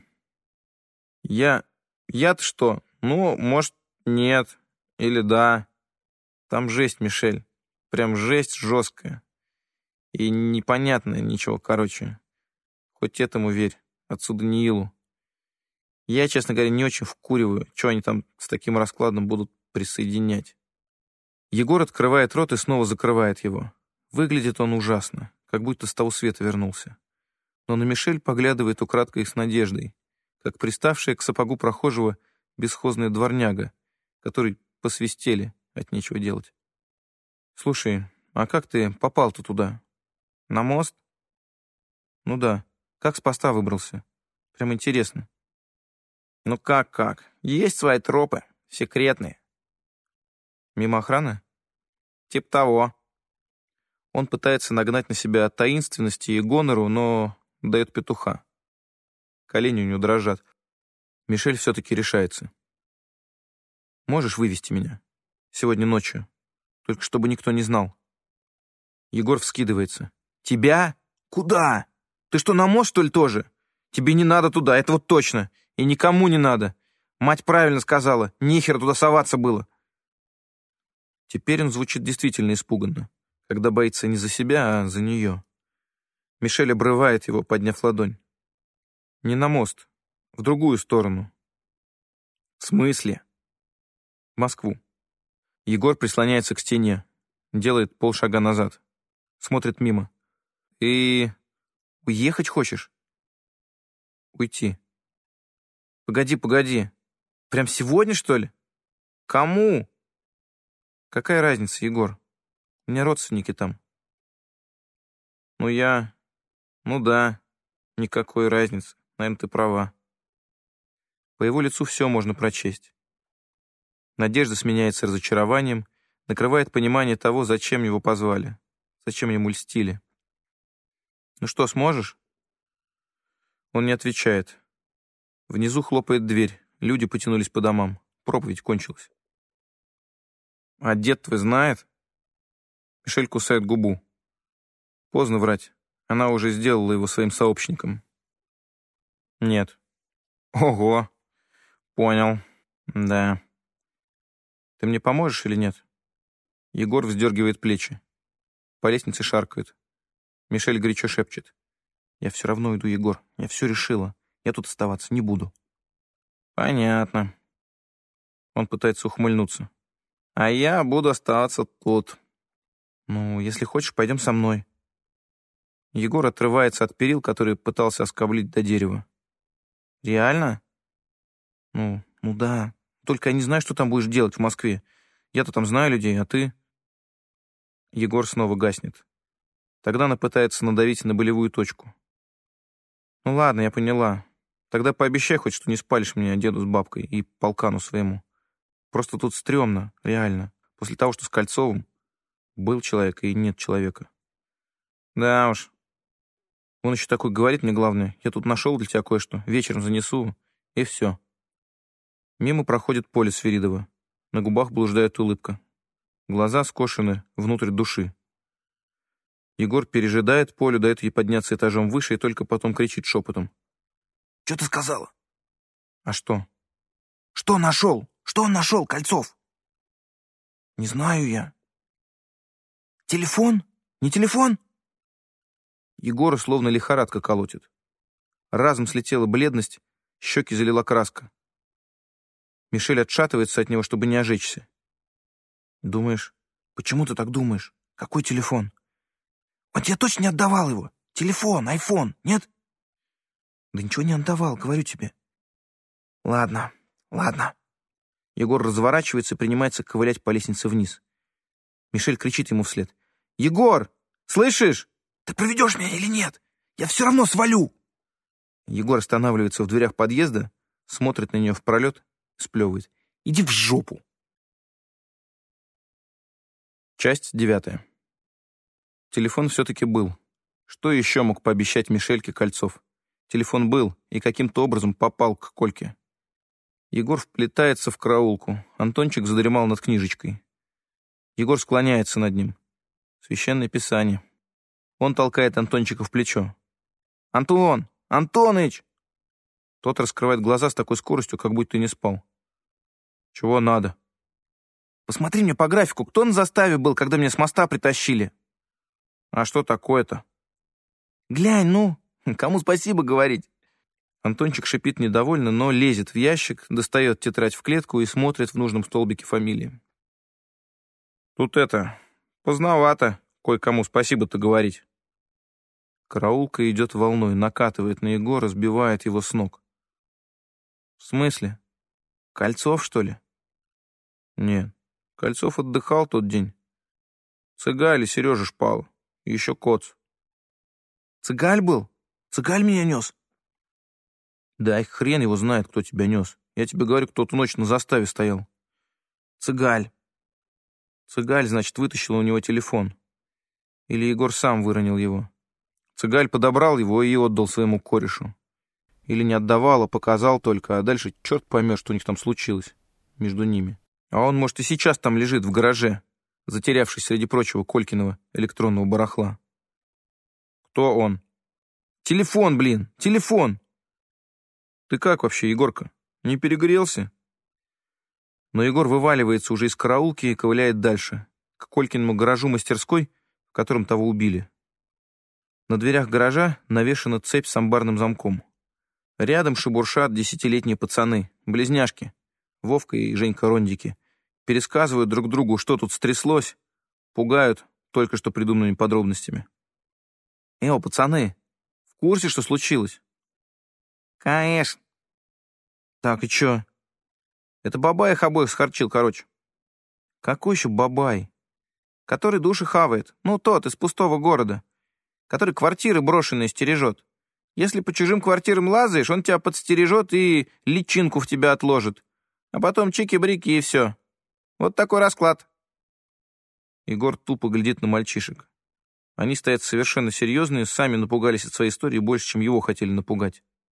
Я-то что? Ну, может, нет. Или да. Там жесть, Мишель. Прям жесть жесткая. И непонятное ничего, короче. Хоть этому верь. Отсюда Нилу. Я, честно говоря, не очень вкуриваю, что они там с таким раскладом будут присоединять. Егор открывает рот и снова закрывает его. Выглядит он ужасно, как будто с того света вернулся. Но на Мишель поглядывает украдкой с надеждой, как приставшая к сапогу прохожего бесхозная дворняга, который посвистели от нечего делать. «Слушай, а как ты попал-то туда? На мост?» «Ну да. Как с поста выбрался? Прям интересно». «Ну как? Есть свои тропы, секретные». «Мимо охраны?» «Тип того». Он пытается нагнать на себя таинственности и гонору, но дает петуха. Колени у него дрожат. Мишель все-таки решается. «Можешь вывести меня? Сегодня ночью. Только чтобы никто не знал». Егор вскидывается. «Тебя? Куда? Ты что, на мост, что ли, тоже? Тебе не надо туда, это вот точно. И никому не надо. Мать правильно сказала, нехер туда соваться было». Теперь он звучит действительно испуганно, когда боится не за себя, а за нее. Мишель обрывает его, подняв ладонь. «Не на мост, в другую сторону». «В смысле?» «В Москву». Егор прислоняется к стене, делает полшага назад, смотрит мимо. «И уехать хочешь?» «Уйти». Погоди. Прям сегодня, что ли? Кому?» «Какая разница, Егор? У меня родственники там». Ну да, никакой разницы. Наверное, ты права». По его лицу все можно прочесть. Надежда сменяется разочарованием, накрывает понимание того, зачем его позвали, зачем ему льстили. «Ну что, сможешь?» Он не отвечает. Внизу хлопает дверь. Люди потянулись по домам. Проповедь кончилась. А дед твой знает? Мишель кусает губу. Поздно врать. Она уже сделала его своим сообщником. Нет. Ого. Понял. Да. Ты мне поможешь или нет? Егор вздергивает плечи. По лестнице шаркает. Мишель горячо шепчет. Я все равно иду, Егор. Я все решила. Я тут оставаться не буду. Понятно. Он пытается ухмыльнуться. А я буду оставаться тут. Ну, если хочешь, пойдем со мной. Егор отрывается от перил, которые пытался оскоблить до дерева. Реально? Ну да. Только я не знаю, что там будешь делать в Москве. Я-то там знаю людей, а ты? Егор снова гаснет. Тогда она пытается надавить на болевую точку. Ну ладно, я поняла. Тогда пообещай хоть, что не спалишь меня деду с бабкой и полкану своему. Просто тут стрёмно, реально. После того, что с Кольцовым был человек и нет человека. Да уж. Он еще такой говорит мне, главное, я тут нашел для тебя кое-что, вечером занесу, и все. Мимо проходит Поля Свиридова. На губах блуждает улыбка. Глаза скошены внутрь души. Егор пережидает Полю, дает ей подняться этажом выше и только потом кричит шепотом. «Что ты сказала?» «А что?» «Что нашел? Что он нашел, Кольцов?» «Не знаю я». «Телефон? Не телефон?» Егора словно лихорадка колотит. Разом слетела бледность, щеки залила краска. Мишель отшатывается от него, чтобы не ожечься. «Думаешь, почему ты так думаешь? Какой телефон?» «Он тебе точно не отдавал его? Телефон, айфон, нет?» «Да ничего не отдавал, говорю тебе». «Ладно, ладно». Егор разворачивается и принимается ковылять по лестнице вниз. Мишель кричит ему вслед. «Егор, слышишь? Ты проведешь меня или нет? Я все равно свалю!» Егор останавливается в дверях подъезда, смотрит на нее в пролет, сплевывает. «Иди в жопу!» Часть 9. Телефон все-таки был. Что еще мог пообещать Мишельке Кольцов? Телефон был и каким-то образом попал к Кольке. Егор вплетается в караулку. Антончик задремал над книжечкой. Егор склоняется над ним. Священное Писание. Он толкает Антончика в плечо. «Антон! Антоныч!» Тот раскрывает глаза с такой скоростью, как будто не спал. «Чего надо?» «Посмотри мне по графику, кто на заставе был, когда меня с моста притащили?» «А что такое-то?» «Глянь, ну, кому спасибо говорить?» Антончик шипит недовольно, но лезет в ящик, достает тетрадь в клетку и смотрит в нужном столбике фамилии. «Тут это, поздновато кое-кому спасибо-то говорить». Караулка идет волной, накатывает на Егора, сбивает его с ног. «В смысле? Кольцов, что ли?» «Нет, Кольцов отдыхал тот день. Цыгаль и Сережа Шпал, и еще Коц». «Цыгаль был? Цыгаль меня нес?» «Да их хрен его знает, кто тебя нес. Я тебе говорю, кто ту ночь на заставе стоял». «Цыгаль». Цыгаль, значит, вытащил у него телефон. Или Егор сам выронил его. Цыгаль подобрал его и отдал своему корешу. Или не отдавал, а показал только, а дальше черт поймет, что у них там случилось между ними. А он, может, и сейчас там лежит в гараже, затерявшись среди прочего Колькиного электронного барахла. Кто он? Телефон, блин, телефон! Ты как вообще, Егорка? Не перегрелся? Но Егор вываливается уже из караулки и ковыляет дальше, к Колькиному гаражу-мастерской, в котором того убили. На дверях гаража навешана цепь с амбарным замком. Рядом шебуршат 10-летние пацаны, близняшки, Вовка и Женька Рондики. Пересказывают друг другу, что тут стряслось, пугают только что придуманными подробностями. Пацаны, в курсе, что случилось?» «Конечно». «Так, и чё?» «Это Бабай их обоих схорчил, короче». «Какой еще Бабай?» «Который души хавает. Ну, тот, из пустого города. Который квартиры брошенные стережет. Если по чужим квартирам лазаешь, он тебя подстережет и личинку в тебя отложит. А потом чики-брики и все. Вот такой расклад». Егор тупо глядит на мальчишек. Они стоят совершенно серьезные, сами напугались от своей истории больше, чем его хотели напугать.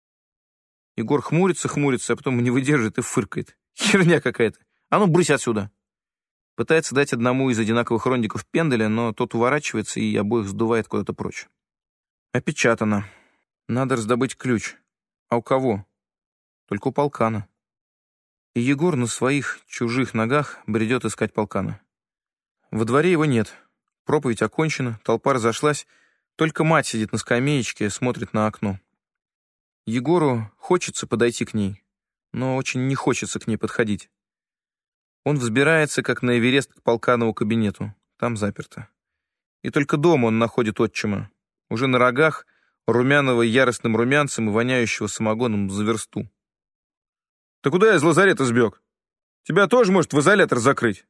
Егор хмурится, а потом не выдержит и фыркает. Херня какая-то. А ну, брысь отсюда. Пытается дать одному из одинаковых рондиков пенделя, но тот уворачивается и обоих сдувает куда-то прочь. Опечатано. Надо раздобыть ключ. А у кого? Только у полкана. И Егор на своих чужих ногах бредет искать полкана. Во дворе его нет. Проповедь окончена, толпа разошлась. Только мать сидит на скамеечке, смотрит на окно. Егору хочется подойти к ней, но очень не хочется к ней подходить. Он взбирается, как на Эверест, к полканову кабинету. Там заперто. И только дома он находит отчима. Уже на рогах, румяного яростным румянцем и воняющего самогоном за версту. «Ты куда из лазарета сбег? Тебя тоже, может, в изолятор закрыть?»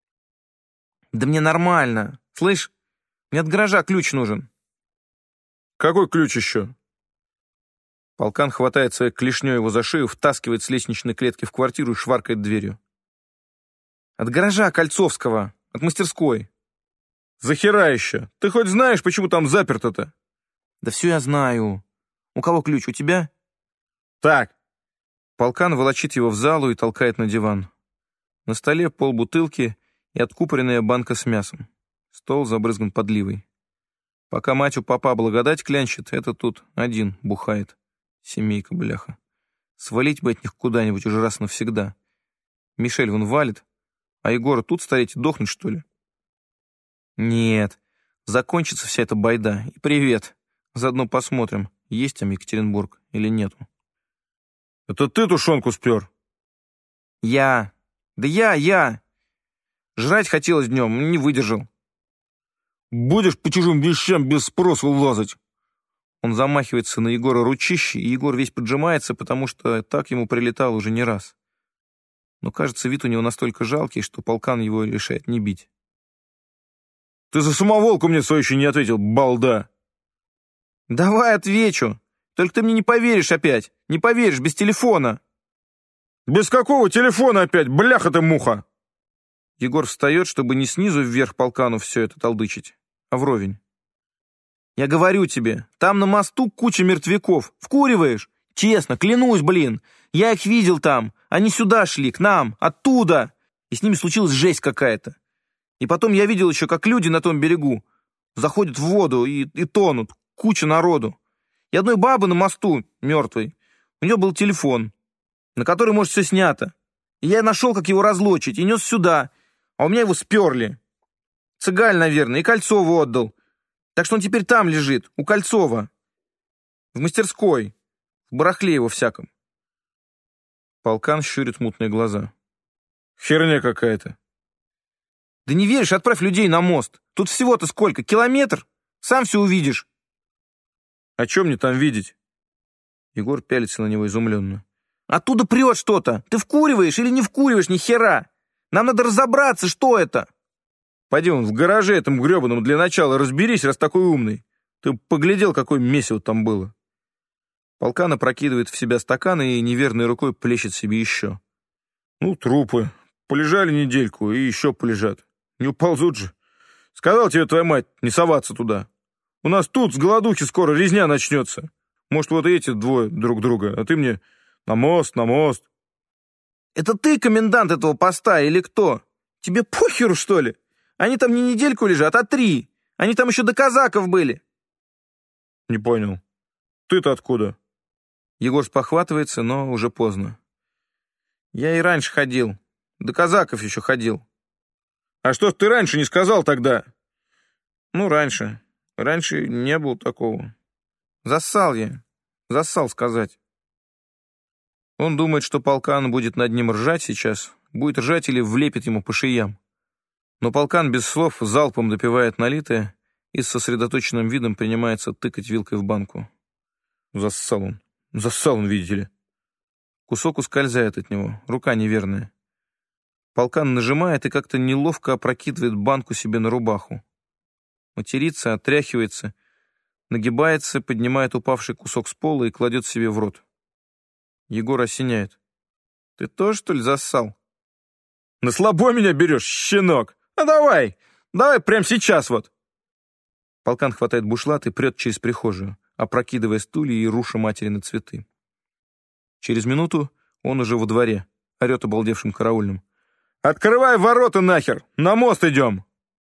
«Да мне нормально. Слышь, мне от гаража ключ нужен». «Какой ключ еще?» Полкан хватает своей клешней его за шею, втаскивает с лестничной клетки в квартиру и шваркает дверью. «От гаража Кольцовского, от мастерской». «Захера еще? Ты хоть знаешь, почему там заперто-то?» «Да все я знаю. У кого ключ, у тебя?» «Так». Полкан волочит его в залу и толкает на диван. На столе полбутылки и откупоренная банка с мясом. Стол забрызган подливой. Пока мать у папа благодать клянчит, это тут один бухает. Семейка, бляха. Свалить бы от них куда-нибудь уже раз навсегда. Мишель вон валит, а Егора тут стоять и дохнуть, что ли? Нет, закончится вся эта байда. И привет. Заодно посмотрим, есть там Екатеринбург или нету. Это ты тушенку спер? Я. Да я. Жрать хотелось днем, не выдержал. Будешь по чужим вещам без спроса лазать? Он замахивается на Егора ручище, и Егор весь поджимается, потому что так ему прилетало уже не раз. Но, кажется, вид у него настолько жалкий, что полкан его решает не бить. «Ты за самоволку мне свою еще не ответил, балда!» «Давай отвечу! Только ты мне не поверишь опять! Не поверишь, без телефона!» «Без какого телефона опять, бляха ты муха!» Егор встает, чтобы не снизу вверх полкану все это толдычить, а вровень. «Я говорю тебе, там на мосту куча мертвяков. Вкуриваешь? Честно, клянусь, блин. Я их видел там. Они сюда шли, к нам, оттуда. И с ними случилась жесть какая-то. И потом я видел еще, как люди на том берегу заходят в воду и тонут. Куча народу. И одной бабы на мосту, мертвой, у нее был телефон, на который, может, все снято. И я нашел, как его разлочить, и нес сюда. А у меня его сперли. Цыгаль, наверное, и Кольцову отдал. Так что он теперь там лежит, у Кольцова. В мастерской. В барахле его всяком». Полкан щурит мутные глаза. «Херня какая-то». «Да не веришь, отправь людей на мост. Тут всего-то сколько? Километр? Сам все увидишь». «А что мне там видеть?» Егор пялится на него изумленно. «Оттуда прет что-то. Ты вкуриваешь или не вкуриваешь, ни хера? Нам надо разобраться, что это». «Пойди вон в гараже этом гребаном для начала разберись, раз такой умный. Ты поглядел, какое месиво там было». Полкан опрокидывает в себя стакан и неверной рукой плещет себе еще. «Ну, трупы. Полежали недельку и еще полежат. Не уползут же. Сказал тебе твоя мать не соваться туда. У нас тут с голодухи скоро резня начнется. Может, вот эти двое друг друга, а ты мне на мост, на мост». «Это ты комендант этого поста или кто? Тебе похеру, что ли? Они там не недельку лежат, а 3. Они там еще до казаков были». «Не понял. Ты-то откуда?» Егор спохватывается, но уже поздно. «Я и раньше ходил. До казаков еще ходил». «А что ж ты раньше не сказал тогда?» «Ну, раньше. Раньше не было такого. Зассал я. Зассал сказать». Он думает, что полкан будет над ним ржать сейчас. Будет ржать или влепит ему по шеям. Но полкан без слов залпом допивает налитое и с сосредоточенным видом принимается тыкать вилкой в банку. Зассал он, видите ли. Кусок ускользает от него, рука неверная. Полкан нажимает и как-то неловко опрокидывает банку себе на рубаху. Матерится, отряхивается, нагибается, поднимает упавший кусок с пола и кладет себе в рот. Егор осеняет. «Ты тоже, что ли, зассал?» «На слабо меня берешь, щенок! А давай прямо сейчас вот!» Полкан хватает бушлат и прет через прихожую, опрокидывая стулья и руша матери на цветы. Через минуту он уже во дворе, орет обалдевшим караульным. «Открывай ворота нахер! На мост идем!»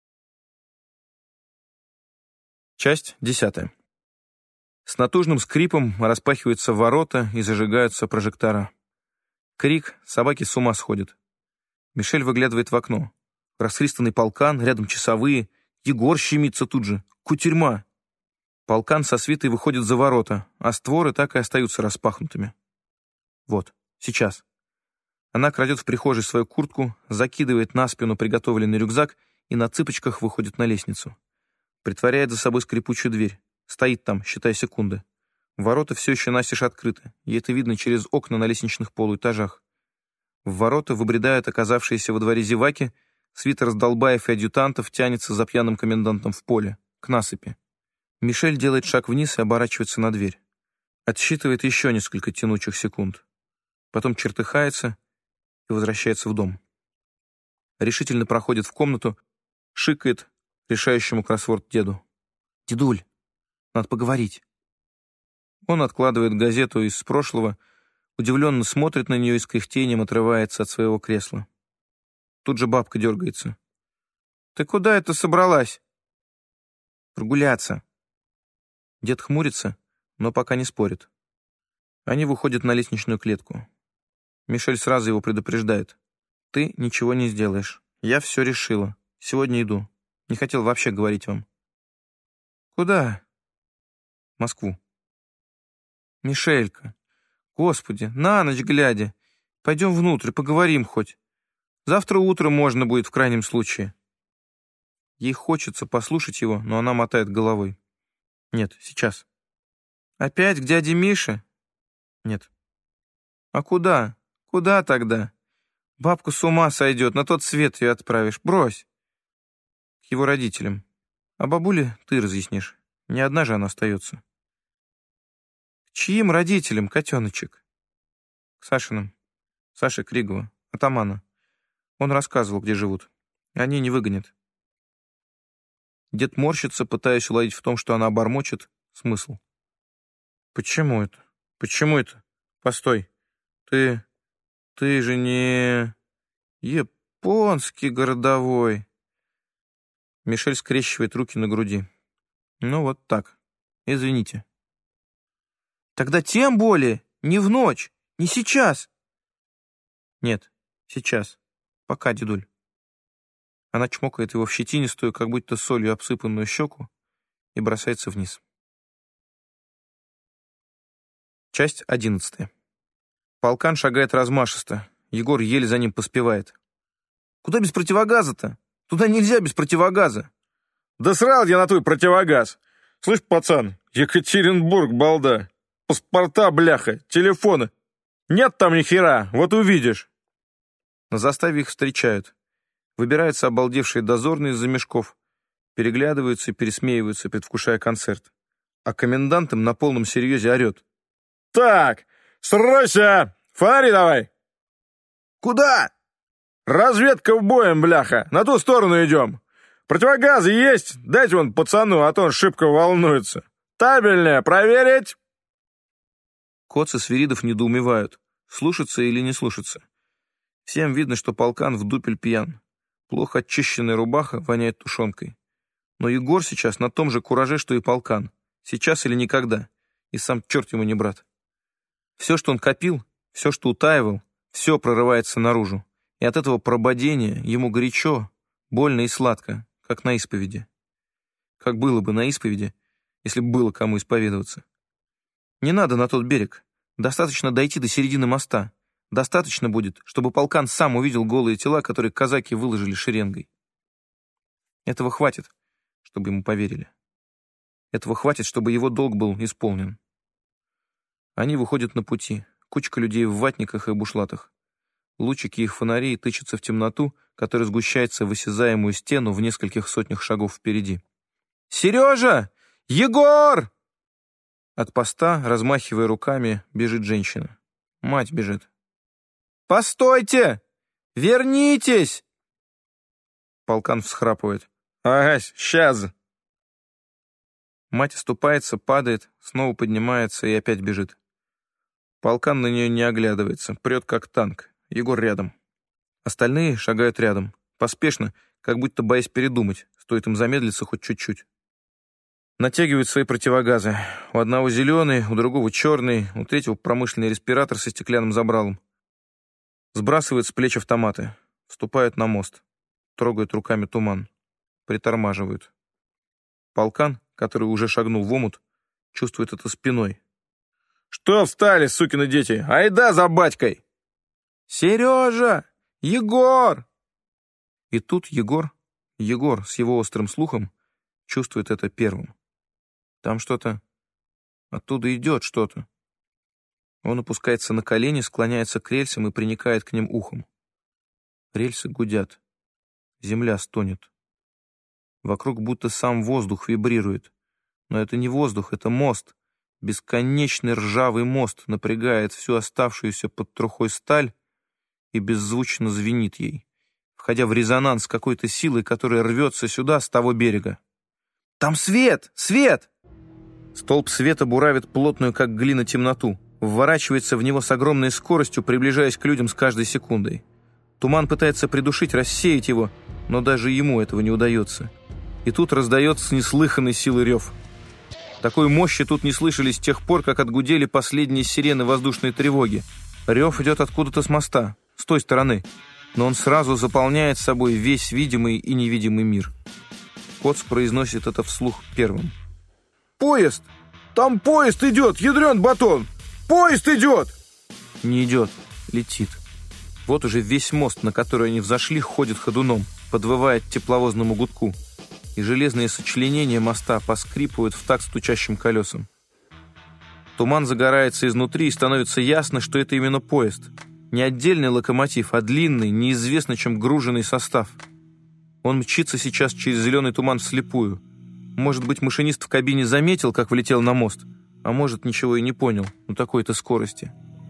Часть 10. С натужным скрипом распахиваются ворота и зажигаются прожектора. Крик, собаки с ума сходят. Мишель выглядывает в окно. Расхристанный полкан, рядом часовые. Егор щемится тут же. Кутерьма. Полкан со свитой выходит за ворота, а створы так и остаются распахнутыми. Вот, сейчас. Она крадет в прихожей свою куртку, закидывает на спину приготовленный рюкзак и на цыпочках выходит на лестницу. Притворяет за собой скрипучую дверь. Стоит там, считая секунды. Ворота все еще настежь открыты, и это видно через окна на лестничных полуэтажах. В ворота выбредают оказавшиеся во дворе зеваки, свита раздолбаев и адъютантов тянется за пьяным комендантом в поле, к насыпи. Мишель делает шаг вниз и оборачивается на дверь. Отсчитывает еще несколько тянучих секунд. Потом чертыхается и возвращается в дом. Решительно проходит в комнату, шикает решающему кроссворд деду. «Дедуль, надо поговорить». Он откладывает газету из прошлого, удивленно смотрит на нее и с кряхтением отрывается от своего кресла. Тут же бабка дергается. «Ты куда это собралась?» «Прогуляться». Дед хмурится, но пока не спорит. Они выходят на лестничную клетку. Мишель сразу его предупреждает. «Ты ничего не сделаешь. Я все решила. Сегодня иду. Не хотел вообще говорить вам». «Куда?» «В Москву». «Мишелька, господи, на ночь глядя. Пойдем внутрь, поговорим хоть. Завтра утром можно будет в крайнем случае». Ей хочется послушать его, но она мотает головой. «Нет, сейчас». «Опять к дяде Мише?» «Нет». «А куда? Куда тогда? Бабка с ума сойдет, на тот свет ее отправишь. Брось». «К его родителям. А бабуле ты разъяснишь. Не одна же она остается». «К чьим родителям, котеночек?» «К Сашиным. Саше Кригова, атамана. Он рассказывал, где живут. Они не выгонят». Дед морщится, пытаясь уладить в том, что она бормочет, смысл. «Почему это? Почему это? Постой. Ты же не... японский городовой». Мишель скрещивает руки на груди. «Ну вот так. Извините». «Тогда тем более. Не в ночь. Не сейчас». «Нет, сейчас. Пока, дедуль». Она чмокает его в щетинистую, как будто солью обсыпанную щеку, и бросается вниз. Часть 11. Полкан шагает размашисто. Егор еле за ним поспевает. «Куда без противогаза-то? Туда нельзя без противогаза». «Да срал я на твой противогаз! Слышь, пацан, Екатеринбург, балда! Паспорта, бляха, телефоны! Нет там ни хера, вот увидишь!» На заставе их встречают. Выбираются обалдевшие дозорные из-за мешков, переглядываются и пересмеиваются, предвкушая концерт. А комендант им на полном серьезе орет. «Так, сройся! Фонари давай!» «Куда?» «Разведка в боем, бляха! На ту сторону идем! Противогазы есть? Дайте вон пацану, а то он шибко волнуется! Табельное проверить!» Коц и Свиридов недоумевают, слушаться или не слушаться. Всем видно, что полкан в дупель пьян. Плохо очищенная рубаха воняет тушенкой. Но Егор сейчас на том же кураже, что и полкан. Сейчас или никогда. И сам черт ему не брат. Все, что он копил, все, что утаивал, все прорывается наружу. И от этого прободения ему горячо, больно и сладко, как на исповеди. Как было бы на исповеди, если бы было кому исповедоваться. Не надо на тот берег. Достаточно дойти до середины моста. Достаточно будет, чтобы полкан сам увидел голые тела, которые казаки выложили шеренгой. Этого хватит, чтобы ему поверили. Этого хватит, чтобы его долг был исполнен. Они выходят на пути. Кучка людей в ватниках и бушлатах. Лучики их фонарей тычутся в темноту, которая сгущается в осязаемую стену в нескольких сотнях шагов впереди. «Сережа! Егор!» От поста, размахивая руками, бежит женщина. Мать бежит. «Постойте! Вернитесь!» Полкан всхрапывает. «Ага, сейчас!» Мать оступается, падает, снова поднимается и опять бежит. Полкан на нее не оглядывается, прет как танк. Егор рядом. Остальные шагают рядом. Поспешно, как будто боясь передумать. Стоит им замедлиться хоть чуть-чуть. Натягивают свои противогазы. У одного зеленый, у другого черный, у третьего промышленный респиратор со стеклянным забралом. Сбрасывают с плеч автоматы. Вступают на мост. Трогают руками туман. Притормаживают. Полкан, который уже шагнул в омут, чувствует это спиной. «Что встали, сукины дети? Айда за батькой!» «Сережа! Егор!» И тут Егор с его острым слухом чувствует это первым. Там что-то... Оттуда идет что-то. Он опускается на колени, склоняется к рельсам и приникает к ним ухом. Рельсы гудят. Земля стонет. Вокруг будто сам воздух вибрирует. Но это не воздух, это мост. Бесконечный ржавый мост напрягает всю оставшуюся под трухой сталь и беззвучно звенит ей, входя в резонанс с какой-то силой, которая рвется сюда с того берега. «Там свет! Свет!» Столб света буравит плотную, как глина, темноту, вворачивается в него с огромной скоростью, приближаясь к людям с каждой секундой. Туман пытается придушить, рассеять его, но даже ему этого не удается. И тут раздается с неслыханной силой рев. Такой мощи тут не слышали с тех пор, как отгудели последние сирены воздушной тревоги. Рев идет откуда-то с моста, с той стороны, но он сразу заполняет собой весь видимый и невидимый мир. Коц произносит это вслух первым. «Поезд! Там поезд идет, ядрен батон! Поезд идет!» Не идет, летит. Вот уже весь мост, на который они взошли, ходит ходуном, подвывает тепловозному гудку, и железные сочленения моста поскрипывают в такт стучащим колесам. Туман загорается изнутри, и становится ясно, что это именно поезд. Не отдельный локомотив, а длинный, неизвестно чем груженный состав. Он мчится сейчас через зеленый туман вслепую. Может быть, машинист в кабине заметил, как влетел на мост, а может, ничего и не понял на такой-то скорости.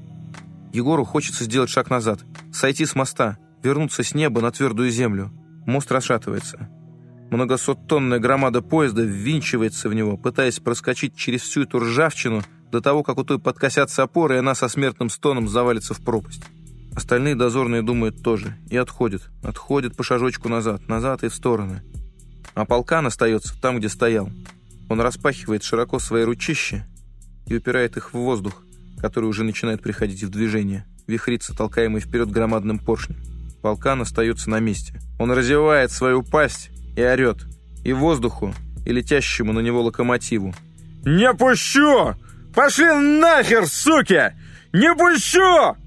Егору хочется сделать шаг назад, сойти с моста, вернуться с неба на твердую землю. Мост расшатывается. Многосоттонная громада поезда ввинчивается в него, пытаясь проскочить через всю эту ржавчину до того, как у той подкосятся опоры, и она со смертным стоном завалится в пропасть. Остальные дозорные думают тоже и отходят по шажочку назад и в стороны. А полкан остается там, где стоял. Он распахивает широко свои ручища и упирает их в воздух, который уже начинает приходить в движение, вихрится, толкаемый вперед громадным поршнем. Полкан остается на месте. Он разевает свою пасть и орет. И воздуху, и летящему на него локомотиву. «Не пущу! Пошли нахер, суки! Не пущу!»